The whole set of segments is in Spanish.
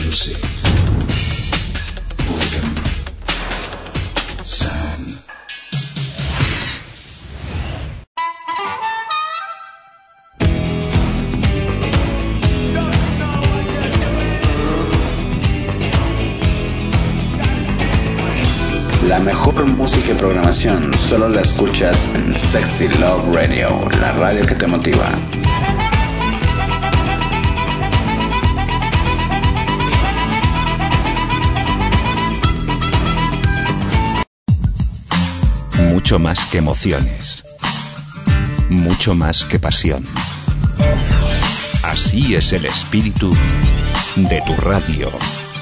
Music. Boredom. Sound. La mejor música y programación solo la escuchas en Sexy Love Radio, la radio que te motiva. Mucho más que emociones, mucho más que pasión. Así es el espíritu de tu radio.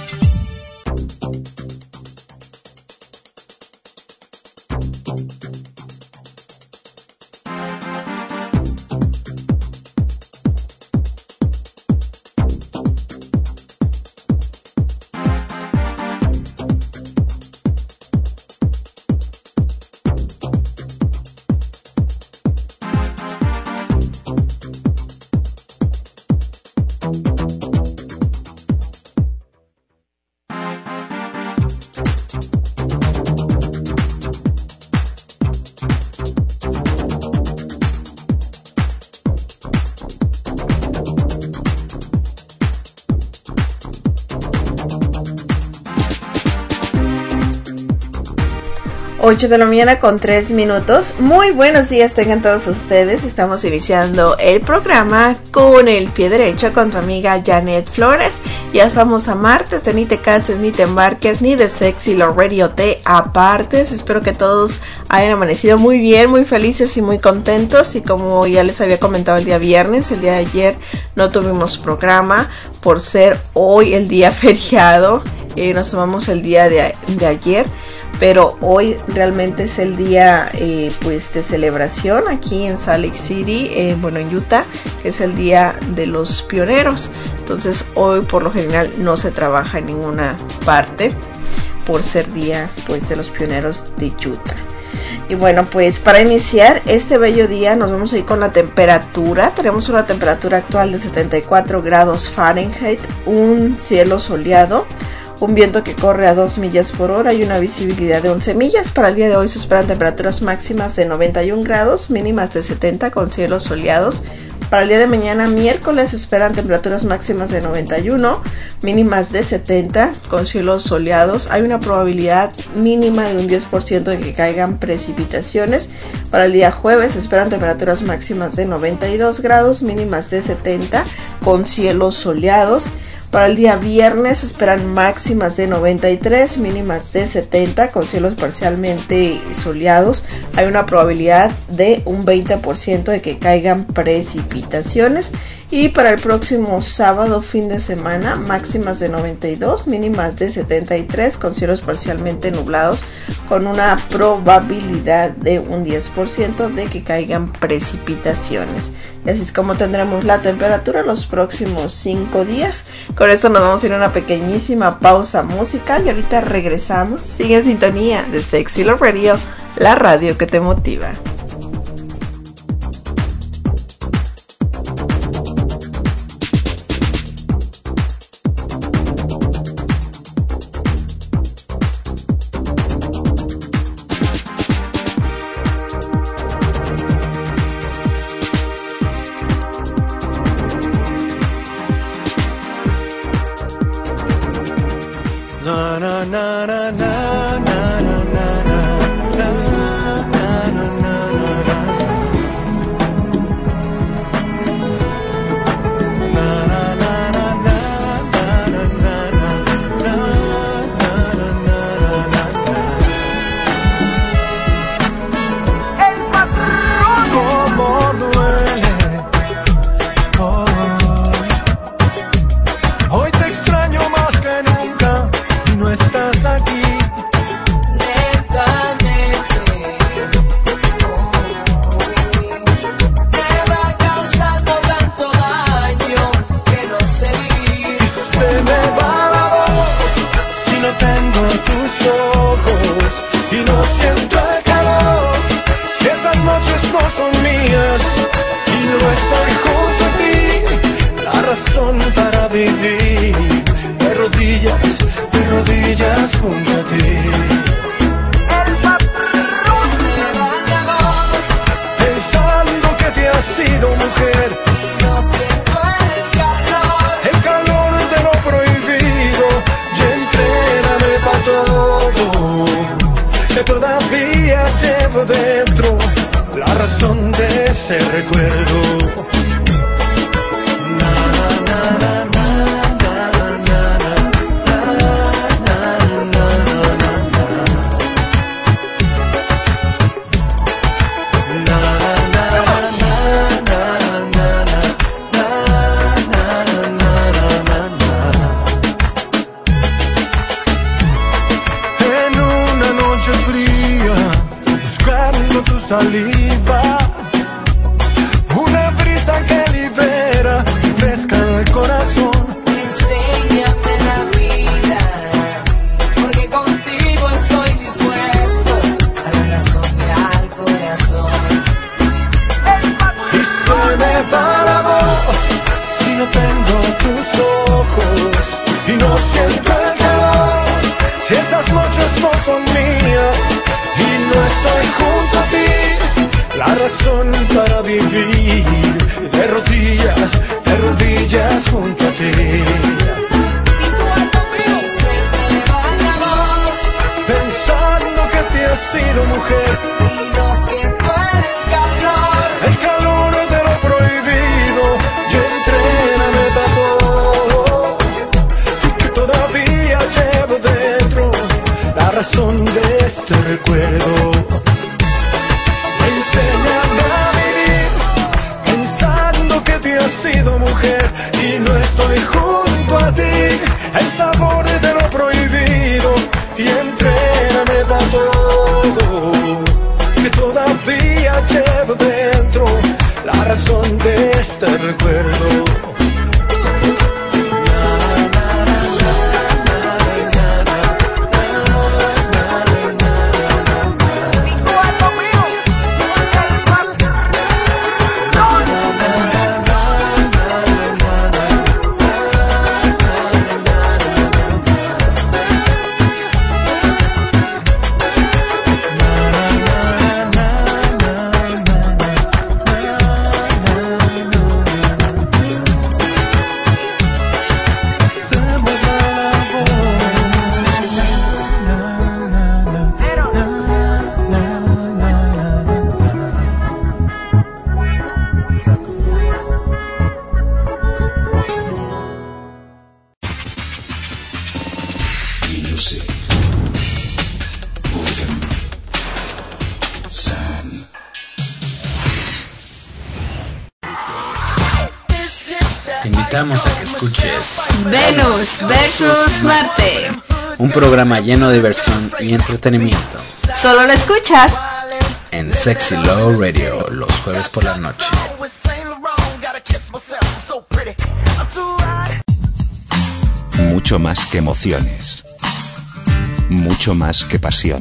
Ocho de la mañana con 3 minutos. Muy buenos días tengan todos ustedes. Estamos iniciando el programa con el pie derecho con tu amiga Janet Flores. Ya estamos a martes de Ni te canses, ni te embarques, ni de Sexy Love Radio te apartes. Espero que todos hayan amanecido muy bien, muy felices y muy contentos. Y como ya les había comentado el día viernes, el día de ayer no tuvimos programa por ser hoy el día feriado. Nos tomamos el día de ayer. Pero hoy realmente es el día pues de celebración aquí en Salt Lake City, en Utah, que es el día de los pioneros. Entonces hoy por lo general no se trabaja en ninguna parte por ser día pues de los pioneros de Utah. Y bueno, pues para iniciar este bello día nos vamos a ir con la temperatura. Tenemos una temperatura actual de 74 grados Fahrenheit, un cielo soleado, un viento que corre a 2 millas por hora y una visibilidad de 11 millas. Para el día de hoy se esperan temperaturas máximas de 91 grados, mínimas de 70 con cielos soleados. Para el día de mañana, miércoles, se esperan temperaturas máximas de 91, mínimas de 70 con cielos soleados. Hay una probabilidad mínima de un 10% de que caigan precipitaciones. Para el día jueves se esperan temperaturas máximas de 92 grados, mínimas de 70 con cielos soleados. Para el día viernes se esperan máximas de 93, mínimas de 70 con cielos parcialmente soleados. Hay una probabilidad de un 20% de que caigan precipitaciones. Y para el próximo sábado, fin de semana, máximas de 92, mínimas de 73 con cielos parcialmente nublados, con una probabilidad de un 10% de que caigan precipitaciones. Y así es como tendremos la temperatura los próximos 5 días. Con eso nos vamos a ir a una pequeñísima pausa musical y ahorita regresamos. Sigue en sintonía de Sexy Love Radio, la radio que te motiva. vivir, me rodillo rodillas junto a ti. Pensando que te has sido mujer y no siento el calor de lo prohibido, y entrégame pa' todo, que todavía llevo dentro la razón de ese recuerdo. Saliva, una brisa que libera y fresca el corazón. Enséñame la vida, porque contigo estoy dispuesto a la razón y al corazón. Y se me va la voz si no tengo tus ojos y no siento el calor, si esas noches no son mías y no estoy junto a ti. La razón para vivir de rodillas junto a ti. Pensando que te has sido mujer y no siento el calor de lo prohibido, y entrégame pa' todo, que todavía llevo dentro la razón de este recuerdo. Enséñame a vivir pensando que te has sido mujer y no estoy junto a ti. El sabor de lo prohibido, y entrégame pa' todo, que todavía llevo dentro la razón de este recuerdo. Te invitamos a que escuches Venus versus Marte. un programa lleno de diversión y entretenimiento Solo lo escuchas en Sexy Love Radio los jueves por la noche. Mucho más que emociones. Mucho más que pasión.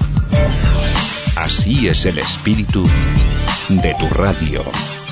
Así es el espíritu de tu radio.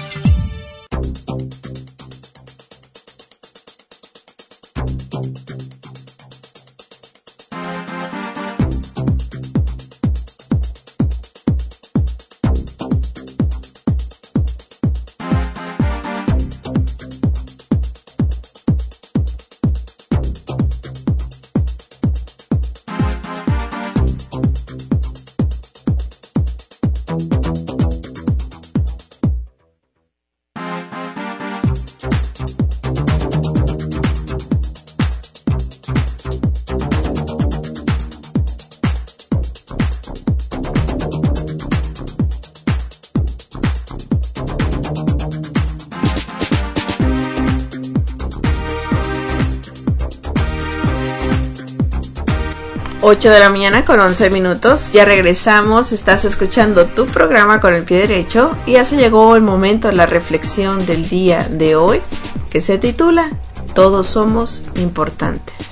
Ocho de la mañana con 11 minutos. Ya regresamos. Estás escuchando tu programa con el pie derecho. Y ya se llegó el momento de la reflexión del día de hoy, que se titula Todos somos importantes.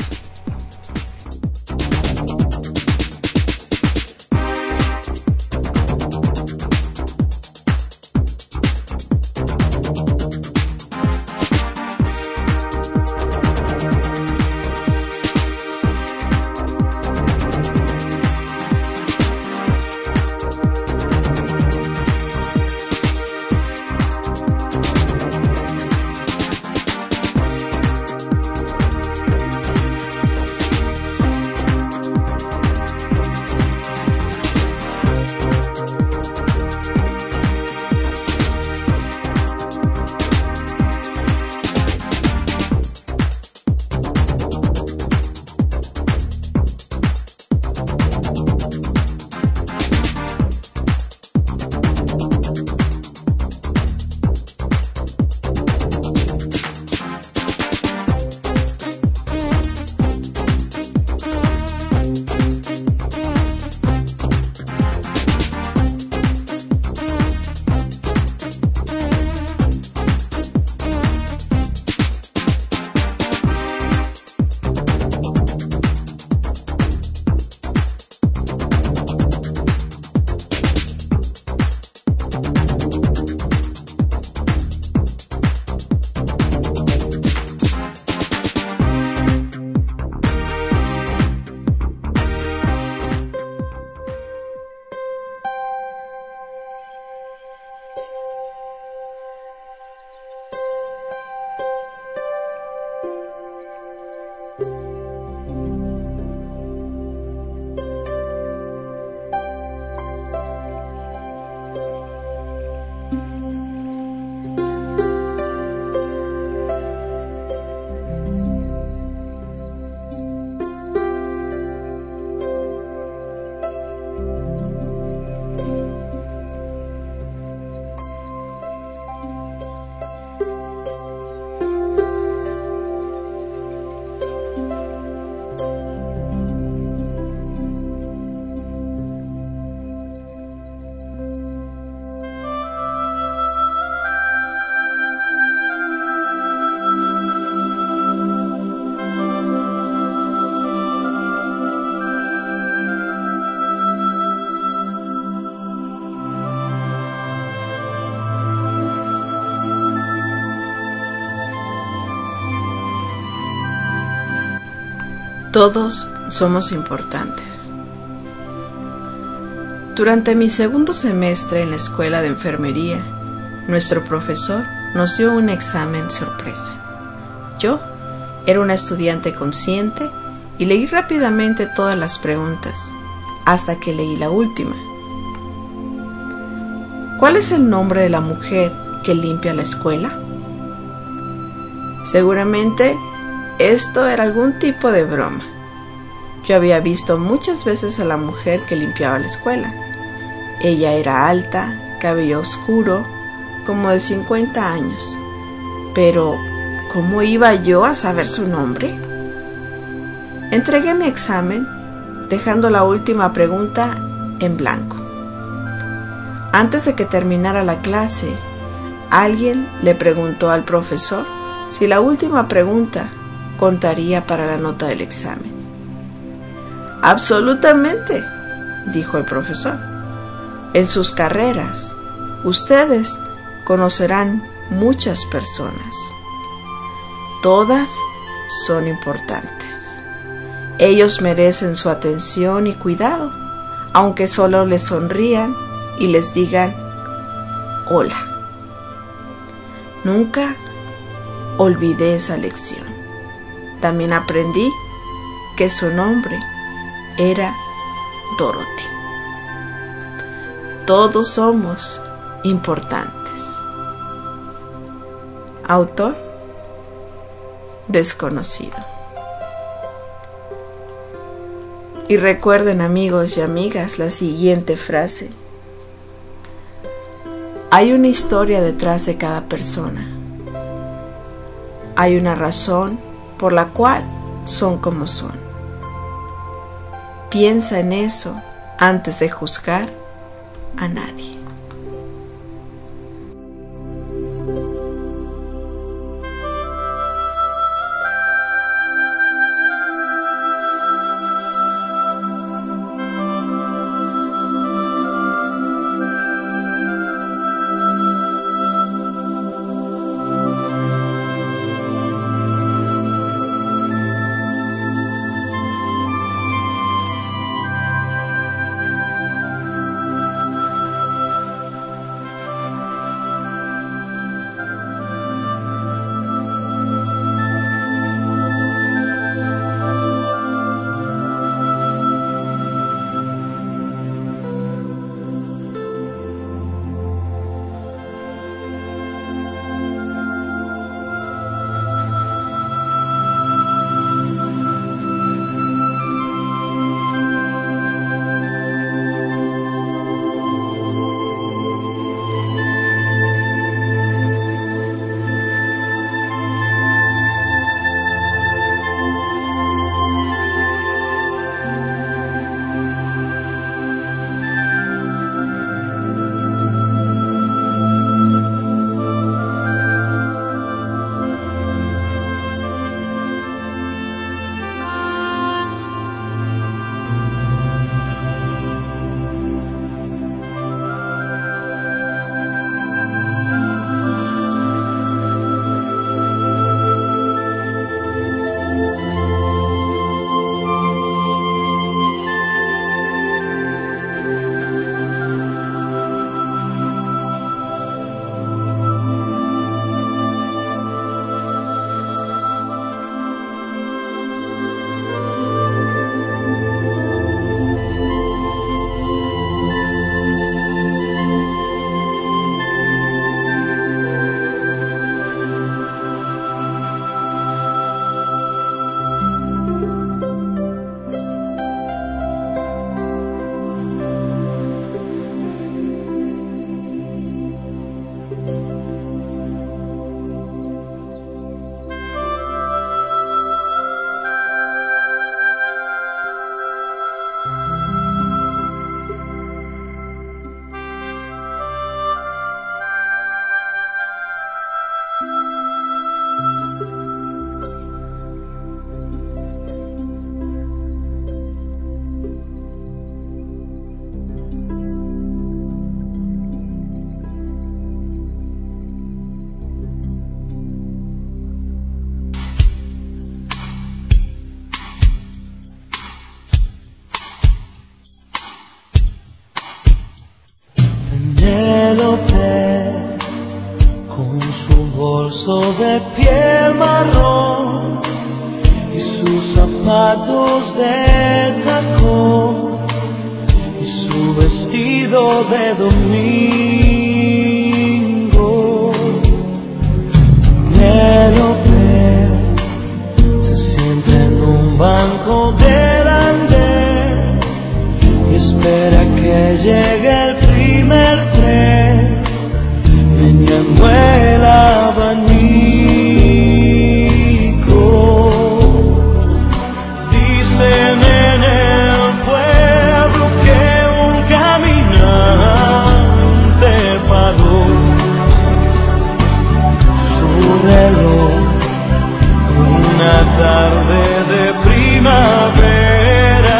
Todos somos importantes. Durante mi segundo semestre en la escuela de enfermería, nuestro profesor nos dio un examen sorpresa. Yo era una estudiante consciente y leí rápidamente todas las preguntas, hasta que leí la última. ¿Cuál es el nombre de la mujer que limpia la escuela? Seguramente esto era algún tipo de broma. Yo había visto muchas veces a la mujer que limpiaba la escuela. Ella era alta, cabello oscuro, como de 50 años. Pero, ¿cómo iba yo a saber su nombre? Entregué mi examen, dejando la última pregunta en blanco. Antes de que terminara la clase, alguien le preguntó al profesor si la última pregunta contaría para la nota del examen. Absolutamente, dijo el profesor. En sus carreras, ustedes conocerán muchas personas. Todas son importantes. Ellos merecen su atención y cuidado, aunque solo les sonrían y les digan hola. Nunca olvidé esa lección. También aprendí que su nombre era Dorothy. Todos somos importantes. Autor desconocido. Y recuerden, amigos y amigas, la siguiente frase. Hay una historia detrás de cada persona. Hay una razón por la cual son como son. Piensa en eso antes de juzgar a nadie. de piel marrón y sus zapatos de tacón y su vestido de domingo. Penélope se sienta en un banco del andén y espera que llegue el primer tren, meneando el abanico. Dicen en el pueblo que un caminante paró su reloj una tarde de primavera.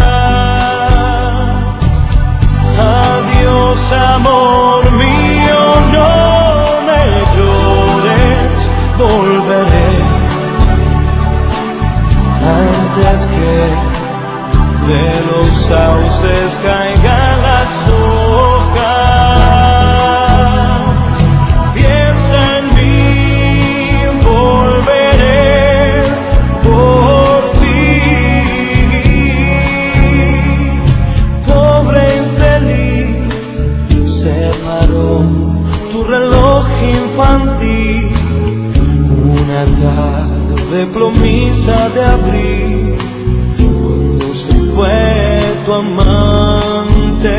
Adiós, amor mío, no me llores, volveré antes que de los sauces caigan las hojas. Piensa en mí, volveré por ti. Pobre infeliz, se paró tu reloj infantil una tarde plomiza de abril, cuando se fue tu amante.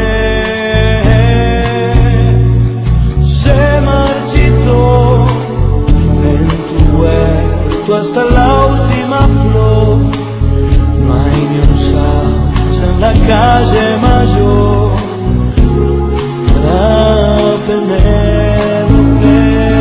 Se marchitó en tu huerto hasta la última flor. No hay ni un sauce en la calle mayor para Penélope.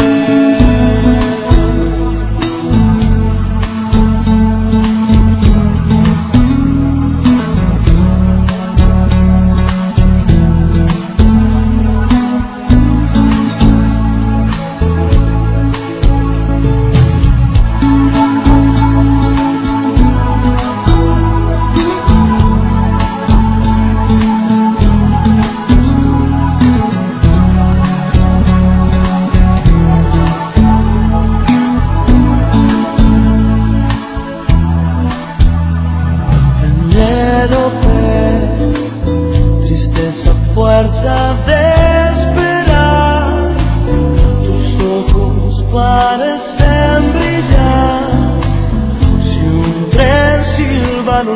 Fuerza de esperar, tus ojos parecen brillar, si un tren silba a lo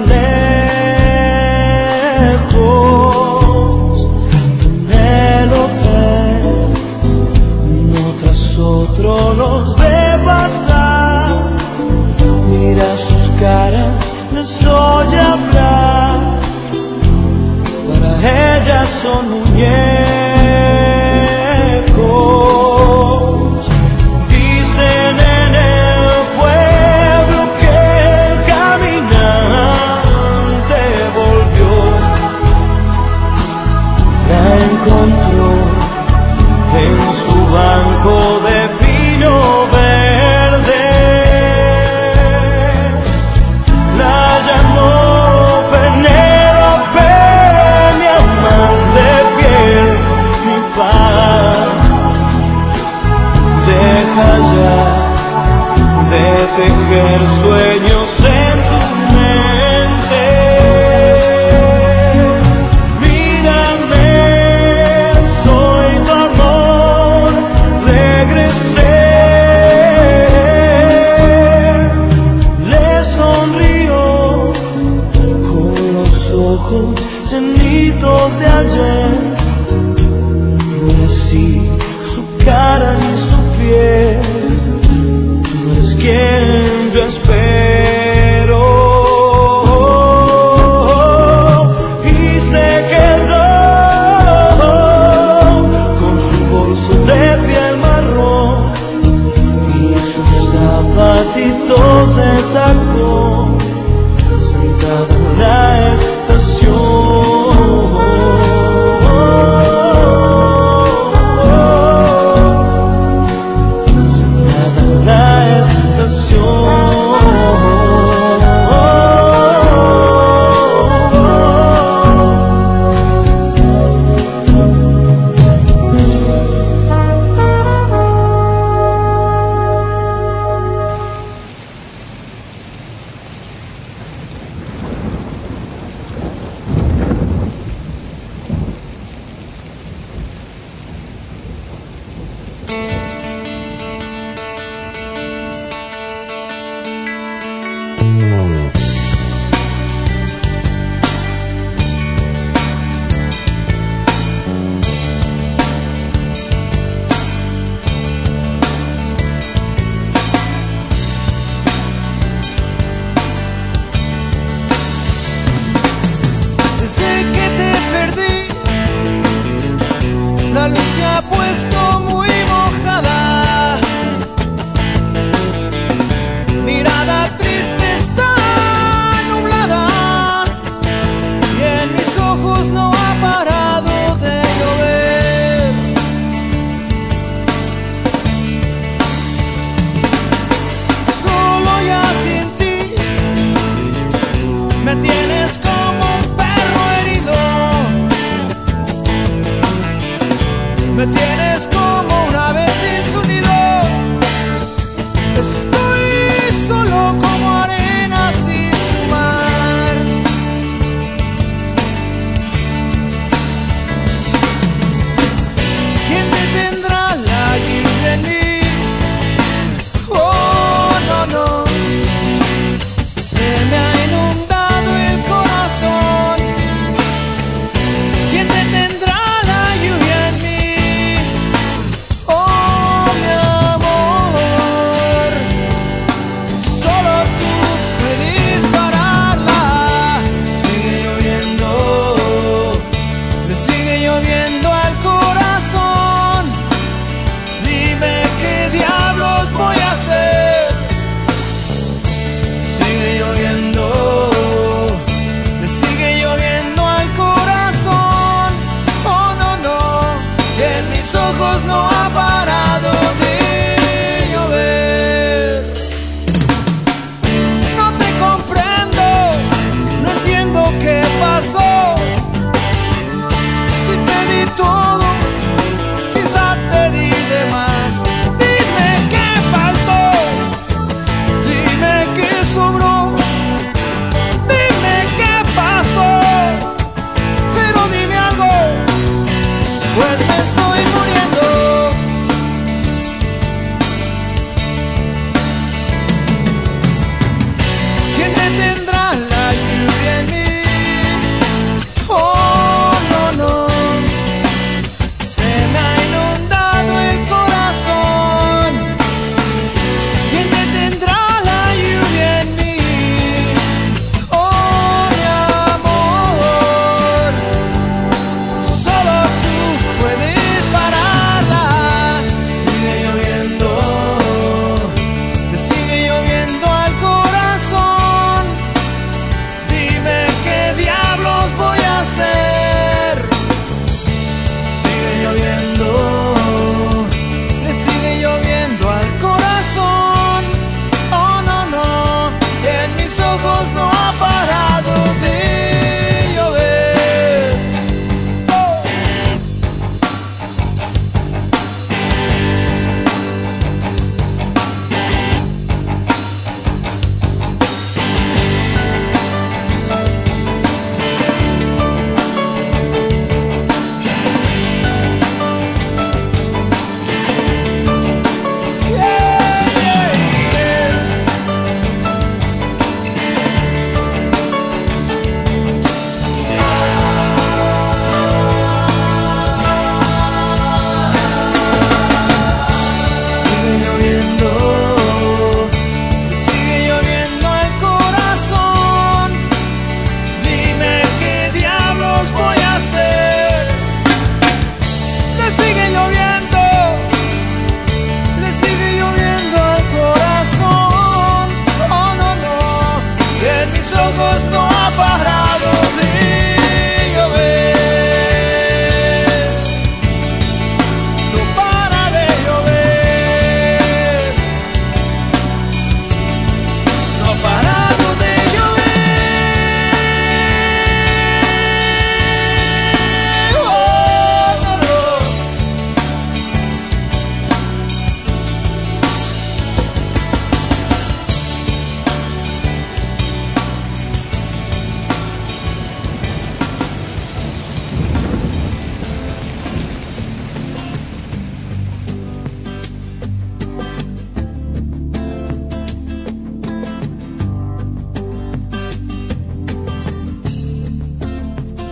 lejos. Penélope, uno tras otro los ve pasar, mira sus caras, les oye hablar. Ellas son muñecos. Dicen en el pueblo que el caminante volvió, la encontró en su banco de pino verde. La llamó Penélope, de piel, mi paz. Deja ya de tejer sueños en tu mente. Mírame, soy tu amor, regresé. Le sonrió con los ojos llenitos de ayer, no es así su cara ni su piel, no es quien yo espero. Y se quedó con su bolso de piel marrón y sus zapatitos de tacón, sentada en la La luz se ha puesto muy mojada, mirada triste está.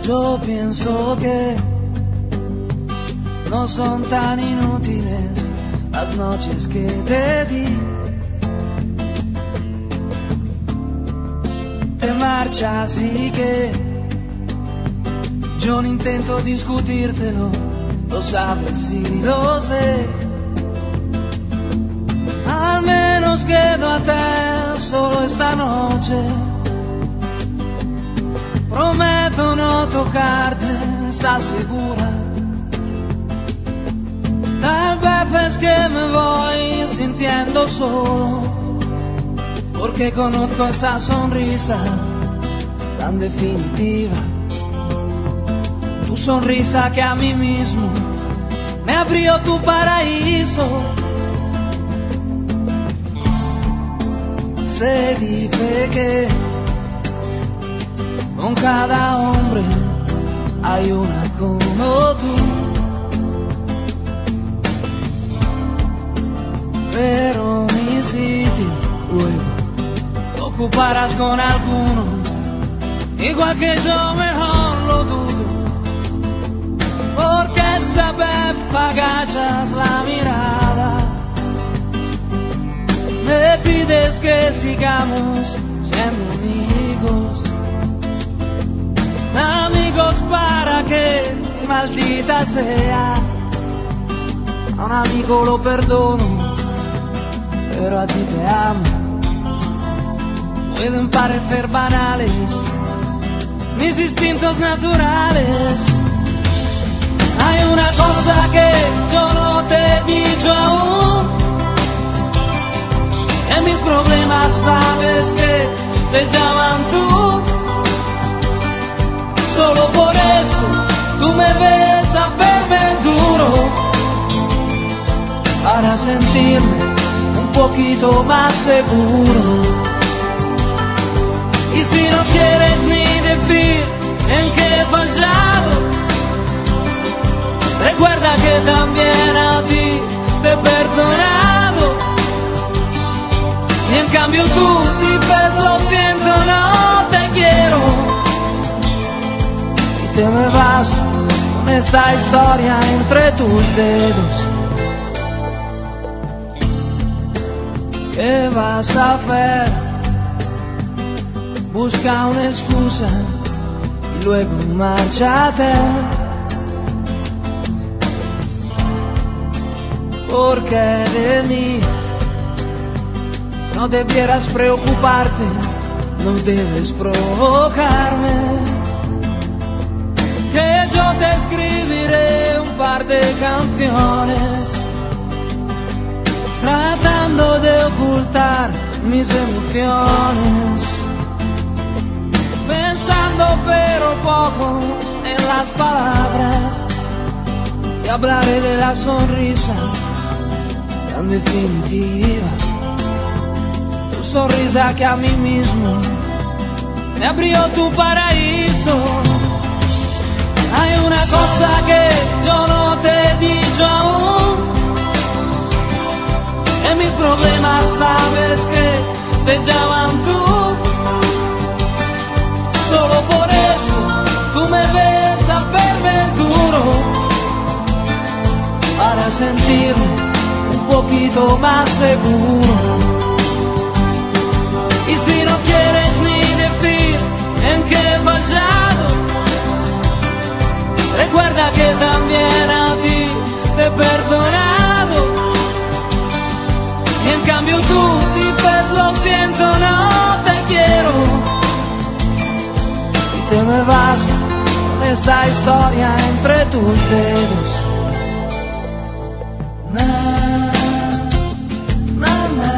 Yo pienso que no son tan inútiles las noches que te di. Te marchas y que yo no intento discutírtelo, lo sabes y lo sé. Al menos quedo a te solo esta noche. Prometo no tocarte, ¿estás segura? Tal vez es que me voy sintiendo solo, porque conozco esa sonrisa tan definitiva. Tu sonrisa que a mí mismo me abrió tu paraíso. Se dice que con cada hombre hay una como tú, pero mi sitio luego lo ocuparás con alguno, igual que yo, mejor lo dudo, porque esta vez agachas la mirada, me pides que sigamos siendo amigos. Amigos para que, maldita sea, a un amigo lo perdono, pero a ti te amo. Pueden parecer banales mis instintos naturales. Hay una cosa que yo no te he dicho aún, en mis problemas sabes que se llaman tú. Solo por eso tú me ves a verme duro, para sentirme un poquito más seguro. Y si no quieres ni decir en qué he fallado, recuerda que también a ti te he perdonado. Y en cambio tú dices lo siento, no te quiero. Te me vas con esta historia entre tus dedos. ¿Qué vas a hacer? Busca una excusa y luego márchate, porque de mí no debieras preocuparte, no debes provocarme. Que yo te escribiré un par de canciones, tratando de ocultar mis emociones, pensando pero poco en las palabras, y hablaré de la sonrisa tan definitiva, tu sonrisa que a mí mismo me abrió tu paraíso. Hay una cosa que yo no te he dicho aún, en mis problemas sabes que se llaman tú. Solo por eso tú me ves a verme duro, para sentirme un poquito más seguro. Y si no quieres ni decir en qué he fallado, recuerda que también a ti te he perdonado. Y en cambio tú dices lo siento, no te quiero. Y te me vas con esta historia entre tus dedos. Na, na, na,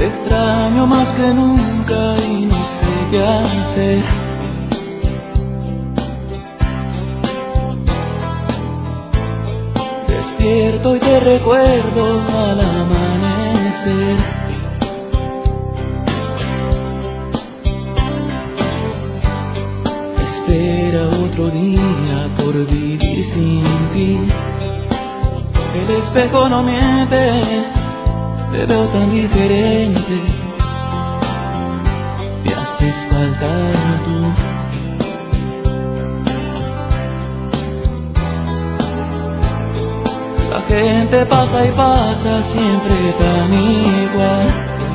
Te extraño más que nunca y no sé qué hacer. Despierto y te recuerdo al amanecer. Espera otro día por vivir sin ti. El espejo no miente, te veo tan diferente. Me haces falta tú. La gente pasa y pasa siempre tan igual.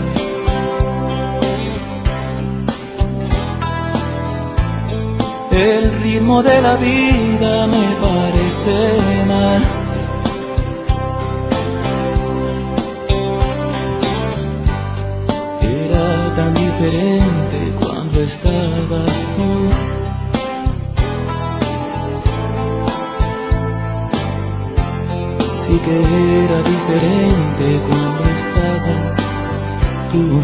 El ritmo de la vida me parece mal. Era tan diferente cuando estabas tú. Sí que era diferente cuando estabas tú.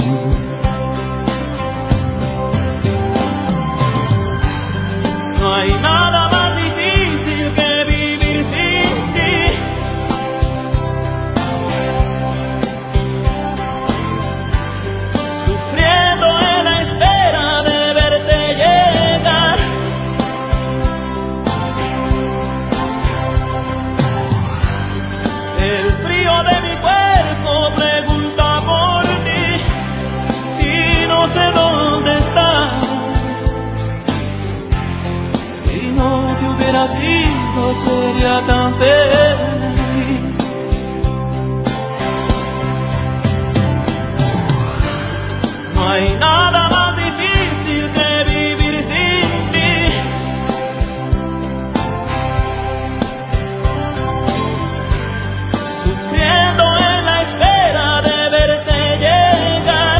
No hay nada más difícil que vivir sin ti. Sufriendo en la espera de verte llegar. El frío de mi cuerpo pregunta por ti y no sé dónde estás. Si no te hubiera sido sería tan feliz. No hay nada más difícil que vivir sin ti. Sufriendo en la espera de verte llegar.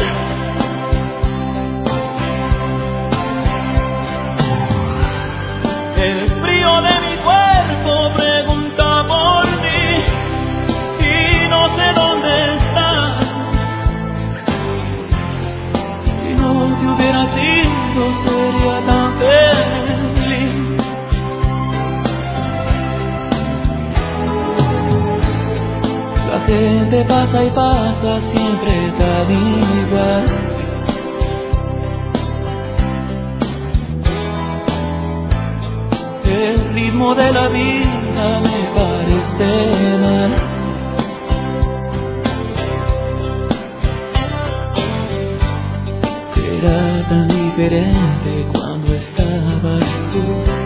El frío de mi cuerpo pregunta por ti y no sé dónde estás. Si no te hubiera sido sería tan feliz. La gente pasa y pasa siempre tan igual. El ritmo de la vida me parece mal. Era tan diferente cuando estabas tú.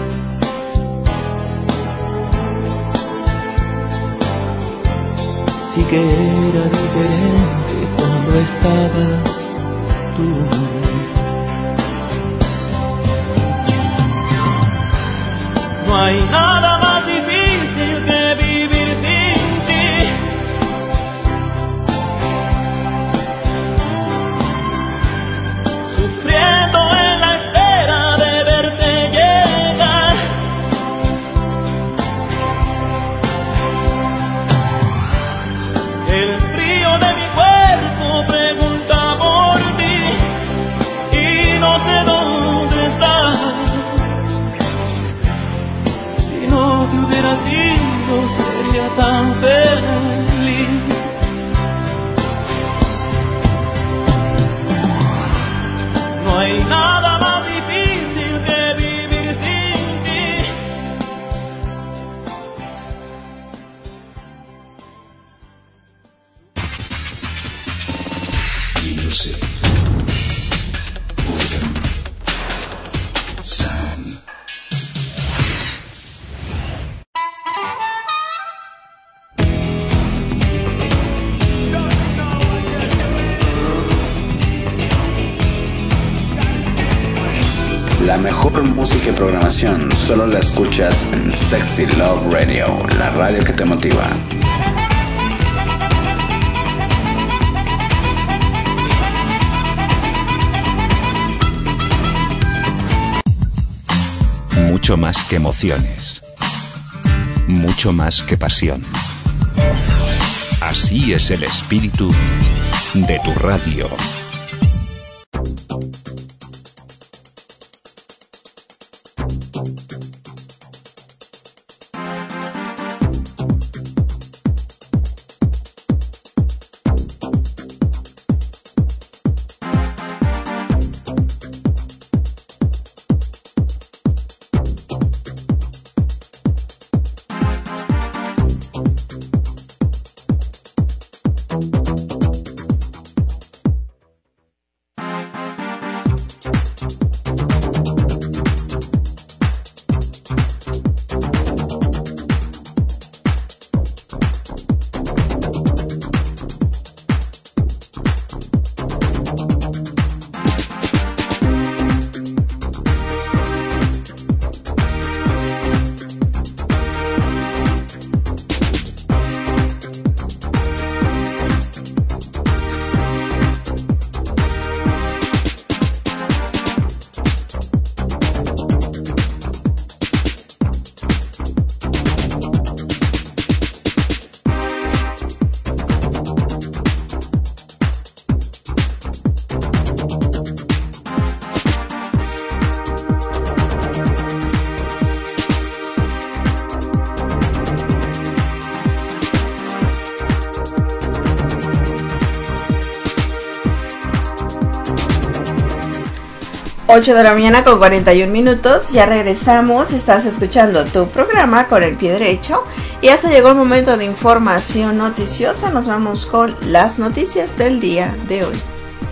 Sí que era diferente cuando estabas tú. No hay nada más difícil que vivir sin ti. Sufriendo en la espera de verte llegar. El frío de mi cuerpo pregunta por ti y no sé dónde estás. Si no te hubiera sido sería tan feliz. No hay nada más difícil que vivir sin ti. Music. Rhythm. Sound. La mejor música y programación solo la escuchas en Sexy Love Radio, la radio que te motiva. Mucho más que emociones. Mucho más que pasión. Así es el espíritu de tu radio. Ocho de la mañana con 41 minutos, ya regresamos, estás escuchando tu programa con el pie derecho y hasta llegó el momento de información noticiosa. Nos vamos con las noticias del día de hoy.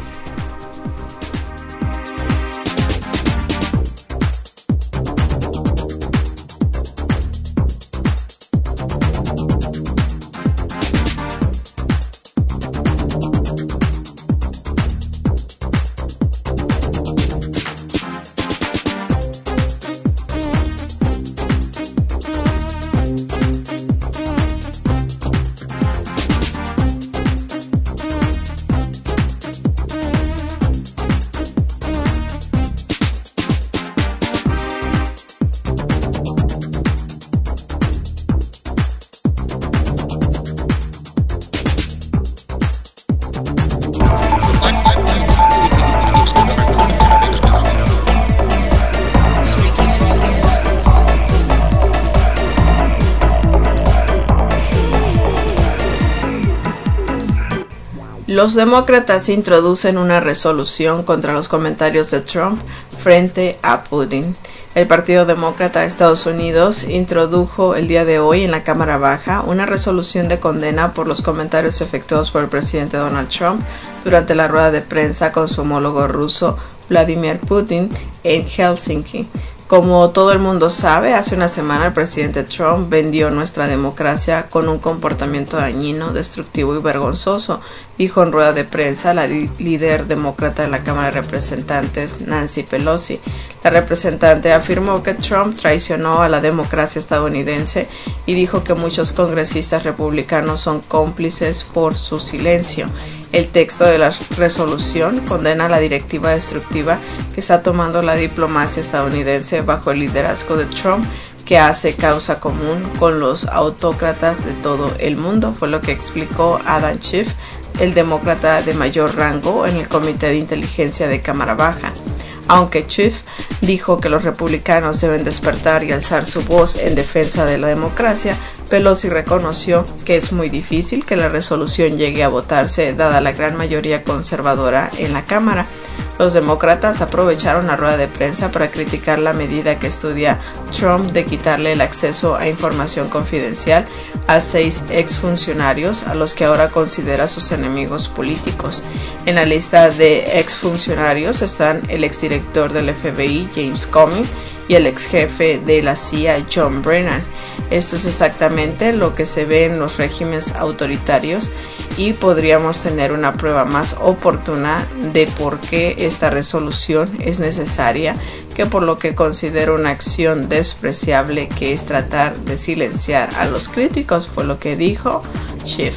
Los demócratas introducen una resolución contra los comentarios de Trump frente a Putin. El Partido Demócrata de Estados Unidos introdujo el día de hoy en la Cámara Baja una resolución de condena por los comentarios efectuados por el presidente Donald Trump durante la rueda de prensa con su homólogo ruso Vladimir Putin en Helsinki. Como todo el mundo sabe, hace una semana el presidente Trump vendió nuestra democracia con un comportamiento dañino, destructivo y vergonzoso, dijo en rueda de prensa la líder demócrata de la Cámara de Representantes, Nancy Pelosi. La representante afirmó que Trump traicionó a la democracia estadounidense y dijo que muchos congresistas republicanos son cómplices por su silencio. El texto de la resolución condena la directiva destructiva que está tomando la diplomacia estadounidense bajo el liderazgo de Trump, que hace causa común con los autócratas de todo el mundo, fue lo que explicó Adam Schiff, el demócrata de mayor rango en el Comité de Inteligencia de Cámara Baja. Aunque Schiff dijo que los republicanos deben despertar y alzar su voz en defensa de la democracia, Pelosi reconoció que es muy difícil que la resolución llegue a votarse dada la gran mayoría conservadora en la Cámara. Los demócratas aprovecharon la rueda de prensa para criticar la medida que estudia Trump de quitarle el acceso a información confidencial a 6 exfuncionarios a los que ahora considera sus enemigos políticos. En la lista de exfuncionarios están el exdirector del FBI, James Comey, y el exjefe de la CIA, John Brennan. Esto es exactamente lo que se ve en los regímenes autoritarios y podríamos tener una prueba más oportuna de por qué esta resolución es necesaria que por lo que considero una acción despreciable, que es tratar de silenciar a los críticos, fue lo que dijo Schiff.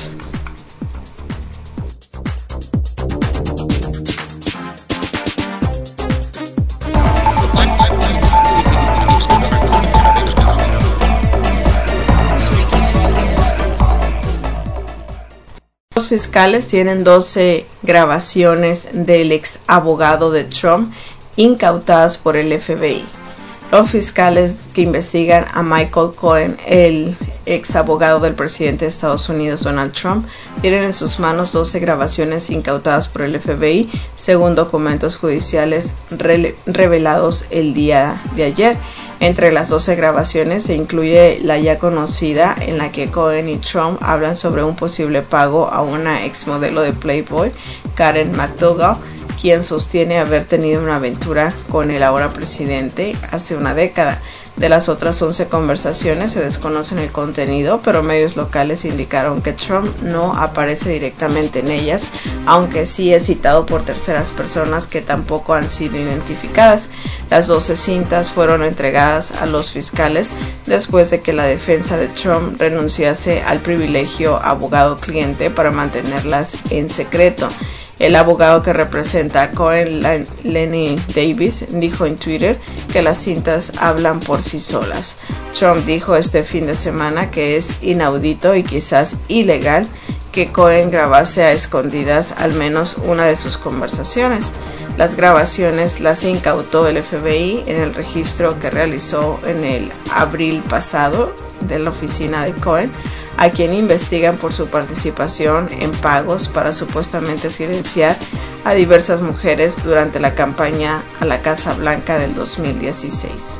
Los fiscales tienen 12 grabaciones del ex abogado de Trump incautadas por el FBI. Los fiscales que investigan a Michael Cohen, el ex abogado del presidente de Estados Unidos Donald Trump, tienen en sus manos 12 grabaciones incautadas por el FBI, según documentos judiciales revelados el día de ayer. Entre las 12 grabaciones se incluye la ya conocida, en la que Cohen y Trump hablan sobre un posible pago a una exmodelo de Playboy, Karen McDougal, quien sostiene haber tenido una aventura con el ahora presidente hace una década. De las otras 11 conversaciones se desconocen el contenido, pero medios locales indicaron que Trump no aparece directamente en ellas, aunque sí es citado por terceras personas que tampoco han sido identificadas. Las 12 cintas fueron entregadas a los fiscales después de que la defensa de Trump renunciase al privilegio abogado-cliente para mantenerlas en secreto. El abogado que representa a Cohen, Lenny Davis, dijo en Twitter que las cintas hablan por sí solas. Trump dijo este fin de semana que es inaudito y quizás ilegal que Cohen grabase a escondidas al menos una de sus conversaciones. Las grabaciones las incautó el FBI en el registro que realizó en el abril pasado de la oficina de Cohen, a quien investigan por su participación en pagos para supuestamente silenciar a diversas mujeres durante la campaña a la Casa Blanca del 2016.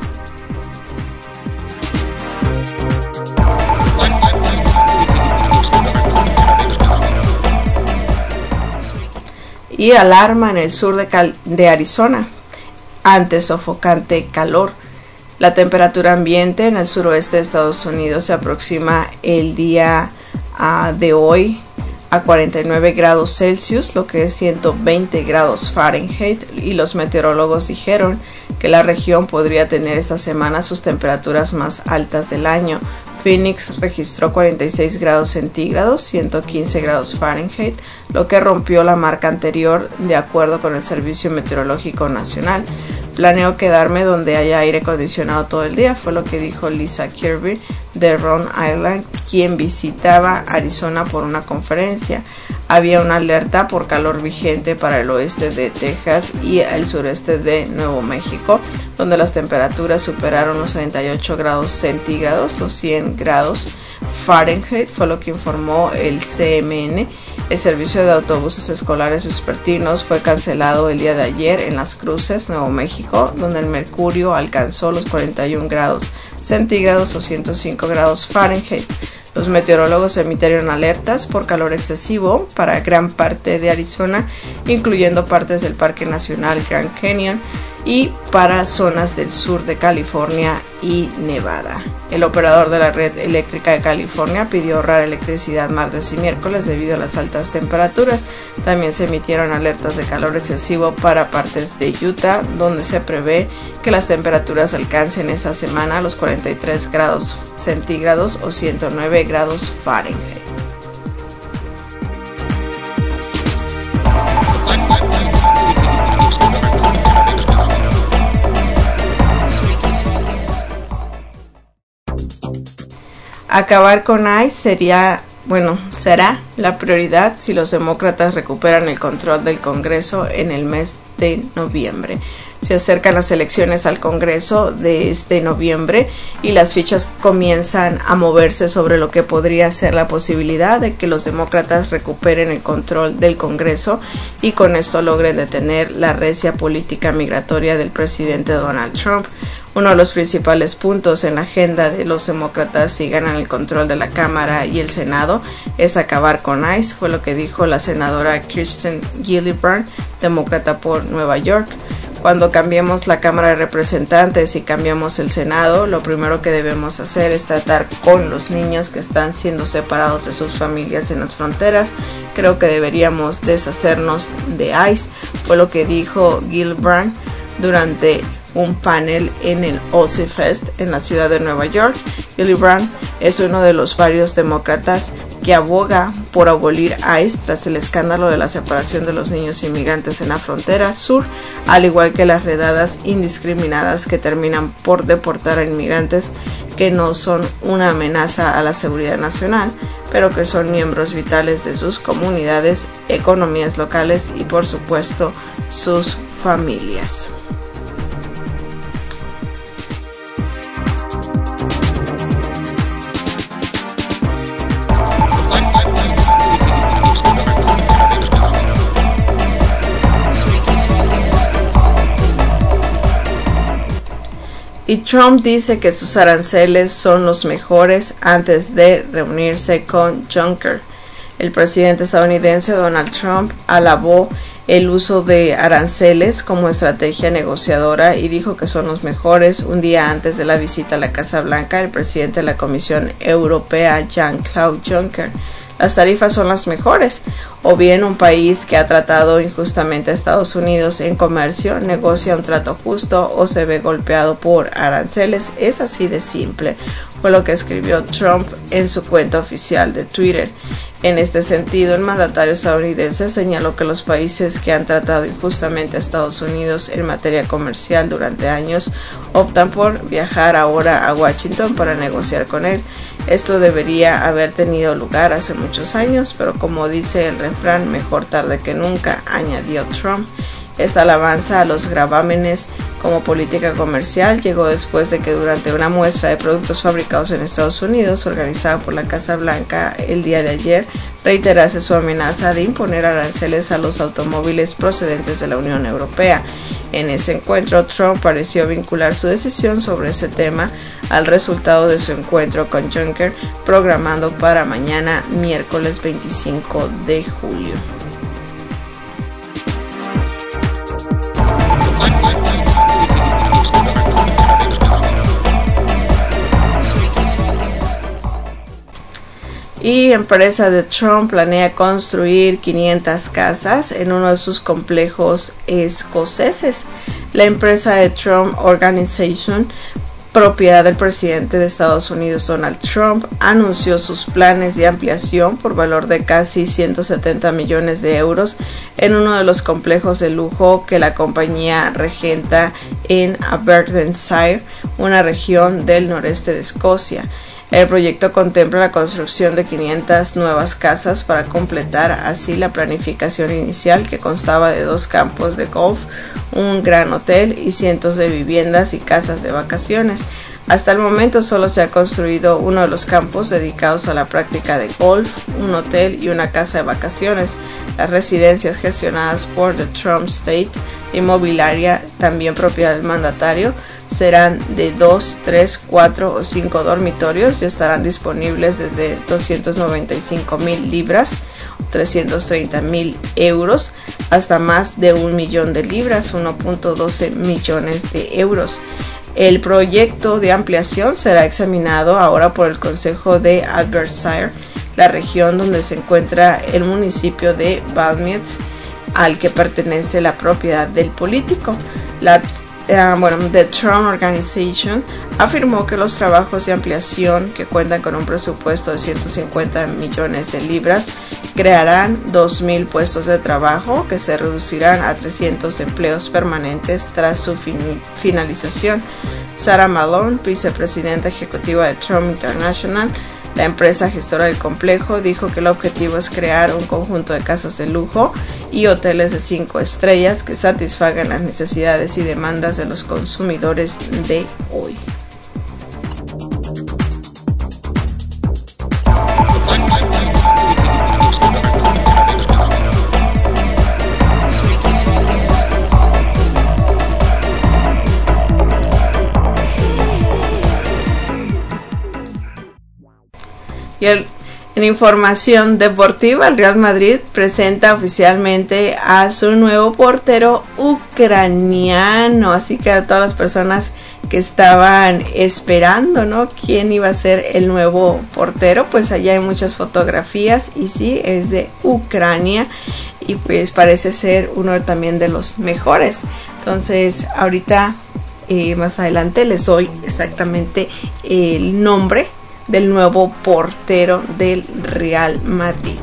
Y alarma en el sur de Arizona ante sofocante calor. La temperatura ambiente en el suroeste de Estados Unidos se aproxima el día de hoy a 49 grados Celsius, lo que es 120 grados Fahrenheit, y los meteorólogos dijeron que la región podría tener esta semana sus temperaturas más altas del año. Phoenix registró 46 grados centígrados, 115 grados Fahrenheit, lo que rompió la marca anterior de acuerdo con el Servicio Meteorológico Nacional. Planeo quedarme donde haya aire acondicionado todo el día, fue lo que dijo Lisa Kirby de Rhode Island, quien visitaba Arizona por una conferencia. Había una alerta por calor vigente para el oeste de Texas y el sureste de Nuevo México, donde las temperaturas superaron los 38 grados centígrados, los 100 grados Fahrenheit, fue lo que informó el CMN. El servicio de autobuses escolares vespertinos fue cancelado el día de ayer en Las Cruces, Nuevo México, donde el mercurio alcanzó los 41 grados centígrados o 105 grados Fahrenheit. Los meteorólogos emitieron alertas por calor excesivo para gran parte de Arizona, incluyendo partes del Parque Nacional Grand Canyon y para zonas del sur de California y Nevada. El operador de la red eléctrica de California pidió ahorrar electricidad martes y miércoles debido a las altas temperaturas. También se emitieron alertas de calor excesivo para partes de Utah, donde se prevé que las temperaturas alcancen esta semana los 43 grados centígrados o 109 grados Fahrenheit. Acabar con ICE será la prioridad si los demócratas recuperan el control del Congreso en el mes de noviembre. Se acercan las elecciones al Congreso de este noviembre y las fichas comienzan a moverse sobre lo que podría ser la posibilidad de que los demócratas recuperen el control del Congreso y con esto logren detener la recia política migratoria del presidente Donald Trump. Uno de los principales puntos en la agenda de los demócratas si ganan el control de la Cámara y el Senado es acabar con ICE, fue lo que dijo la senadora Kirsten Gillibrand, demócrata por Nueva York. Cuando cambiemos la Cámara de Representantes y cambiamos el Senado, lo primero que debemos hacer es tratar con los niños que están siendo separados de sus familias en las fronteras. Creo que deberíamos deshacernos de ICE, fue lo que dijo Gillibrand durante un panel en el Ozzy Fest en la ciudad de Nueva York. Gillibrand es uno de los varios demócratas que aboga por abolir ICE tras el escándalo de la separación de los niños inmigrantes en la frontera sur, al igual que las redadas indiscriminadas que terminan por deportar a inmigrantes que no son una amenaza a la seguridad nacional. pero que son miembros vitales de sus comunidades, economías locales y por supuesto sus familias. Y Trump dice que sus aranceles son los mejores antes de reunirse con Juncker. El presidente estadounidense Donald Trump alabó el uso de aranceles como estrategia negociadora y dijo que son los mejores. Un día antes de la visita a la Casa Blanca, el presidente de la Comisión Europea, Jean-Claude Juncker: las tarifas son las mejores. O bien un país que ha tratado injustamente a Estados Unidos en comercio negocia un trato justo o se ve golpeado por aranceles. Es así de simple, fue lo que escribió Trump en su cuenta oficial de Twitter. En este sentido, el mandatario estadounidense señaló que los países que han tratado injustamente a Estados Unidos en materia comercial durante años optan por viajar ahora a Washington para negociar con él. Esto debería haber tenido lugar hace muchos años, pero como dice el refrán, mejor tarde que nunca, añadió Trump. Esta alabanza a los gravámenes como política comercial llegó después de que durante una muestra de productos fabricados en Estados Unidos organizada por la Casa Blanca el día de ayer, reiterase su amenaza de imponer aranceles a los automóviles procedentes de la Unión Europea. En ese encuentro, Trump pareció vincular su decisión sobre ese tema al resultado de su encuentro con Juncker, programado para mañana, miércoles 25 de julio. Y empresa de Trump planea construir 500 casas en uno de sus complejos escoceses. La empresa de Trump Organization, propiedad del presidente de Estados Unidos Donald Trump, anunció sus planes de ampliación por valor de casi 170 millones de euros en uno de los complejos de lujo que la compañía regenta en Aberdeenshire, una región del noreste de Escocia. El proyecto contempla la construcción de 500 nuevas casas para completar así la planificación inicial, que constaba de 2 campos de golf, un gran hotel y cientos de viviendas y casas de vacaciones. Hasta el momento solo se ha construido uno de los campos dedicados a la práctica de golf, un hotel y una casa de vacaciones. Las residencias gestionadas por The Trump State Inmobiliaria, también propiedad del mandatario, serán de 2, 3, 4 o 5 dormitorios y estarán disponibles desde 295,000 libras, 330,000 euros, hasta más de 1 millón de libras, 1.12 millones de euros. El proyecto de ampliación será examinado ahora por el Consejo de Aberdeenshire, la región donde se encuentra el municipio de Balmead, al que pertenece la propiedad del político. The Trump Organization afirmó que los trabajos de ampliación, que cuentan con un presupuesto de 150 millones de libras, crearán 2,000 puestos de trabajo que se reducirán a 300 empleos permanentes tras su finalización. Sarah Malone, vicepresidenta ejecutiva de Trump International, la empresa gestora del complejo, dijo que el objetivo es crear un conjunto de casas de lujo y hoteles de 5 estrellas que satisfagan las necesidades y demandas de los consumidores de hoy. Y en información deportiva, el Real Madrid presenta oficialmente a su nuevo portero ucraniano. Así que a todas las personas que estaban esperando, ¿no?, quién iba a ser el nuevo portero, pues allá hay muchas fotografías y sí, es de Ucrania y pues parece ser uno también de los mejores. Entonces ahorita más adelante les doy exactamente el nombre del nuevo portero del Real Madrid.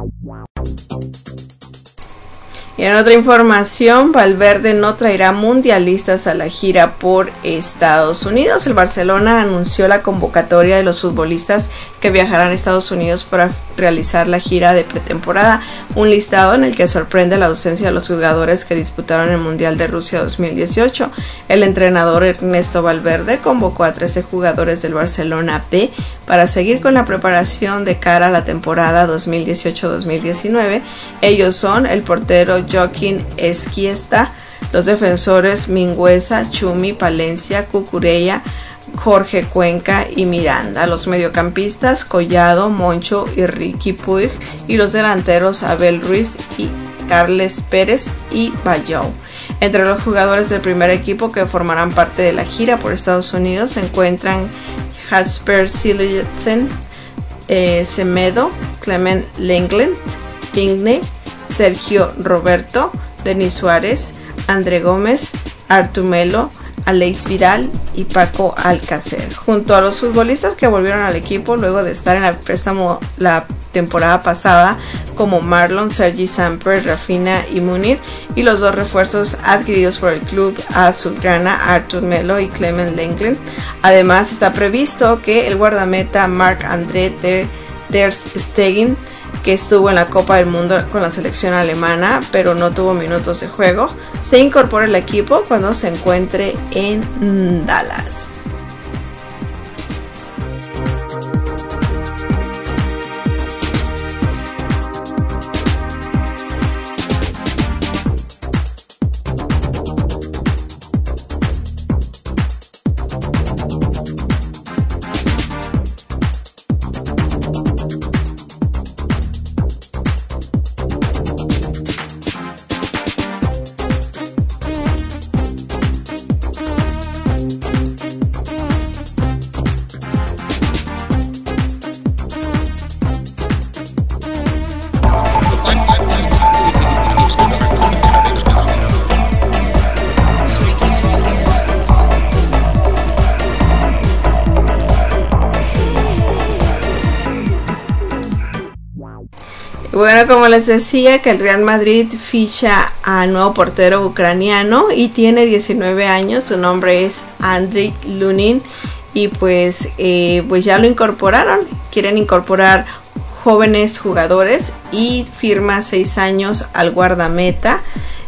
Y en otra información, Valverde no traerá mundialistas a la gira por Estados Unidos. El Barcelona anunció la convocatoria de los futbolistas que viajarán a Estados Unidos para realizar la gira de pretemporada, un listado en el que sorprende la ausencia de los jugadores que disputaron el Mundial de Rusia 2018. El entrenador Ernesto Valverde convocó a 13 jugadores del Barcelona B para seguir con la preparación de cara a la temporada 2018-2019. Ellos son el portero Joaquín Esquiesta, los defensores Mingueza, Chumi, Palencia, Cucurella, Jorge Cuenca y Miranda, los mediocampistas Collado, Moncho y Ricky Puig, y los delanteros Abel Ruiz y Carles Pérez y Bayou. Entre los jugadores del primer equipo que formarán parte de la gira por Estados Unidos se encuentran Jasper Cillessen, Semedo, Clement Lenglet, Digne, Sergio Roberto, Denis Suárez, André Gómez, Artur Melo, Aleix Vidal y Paco Alcácer, junto a los futbolistas que volvieron al equipo luego de estar en el préstamo la temporada pasada, como Marlon, Sergi Samper, Rafinha y Munir, y los dos refuerzos adquiridos por el club azulgrana, Artur Melo y Clement Lenglet. Además, está previsto que el guardameta Marc-André ter Stegen, que estuvo en la Copa del Mundo con la selección alemana pero no tuvo minutos de juego, se incorpore al equipo cuando se encuentre en Dallas. Bueno, como les decía, que el Real Madrid ficha al nuevo portero ucraniano y tiene 19 años, su nombre es Andriy Lunin y pues ya lo incorporaron, quieren incorporar jóvenes jugadores y firma 6 años al guardameta,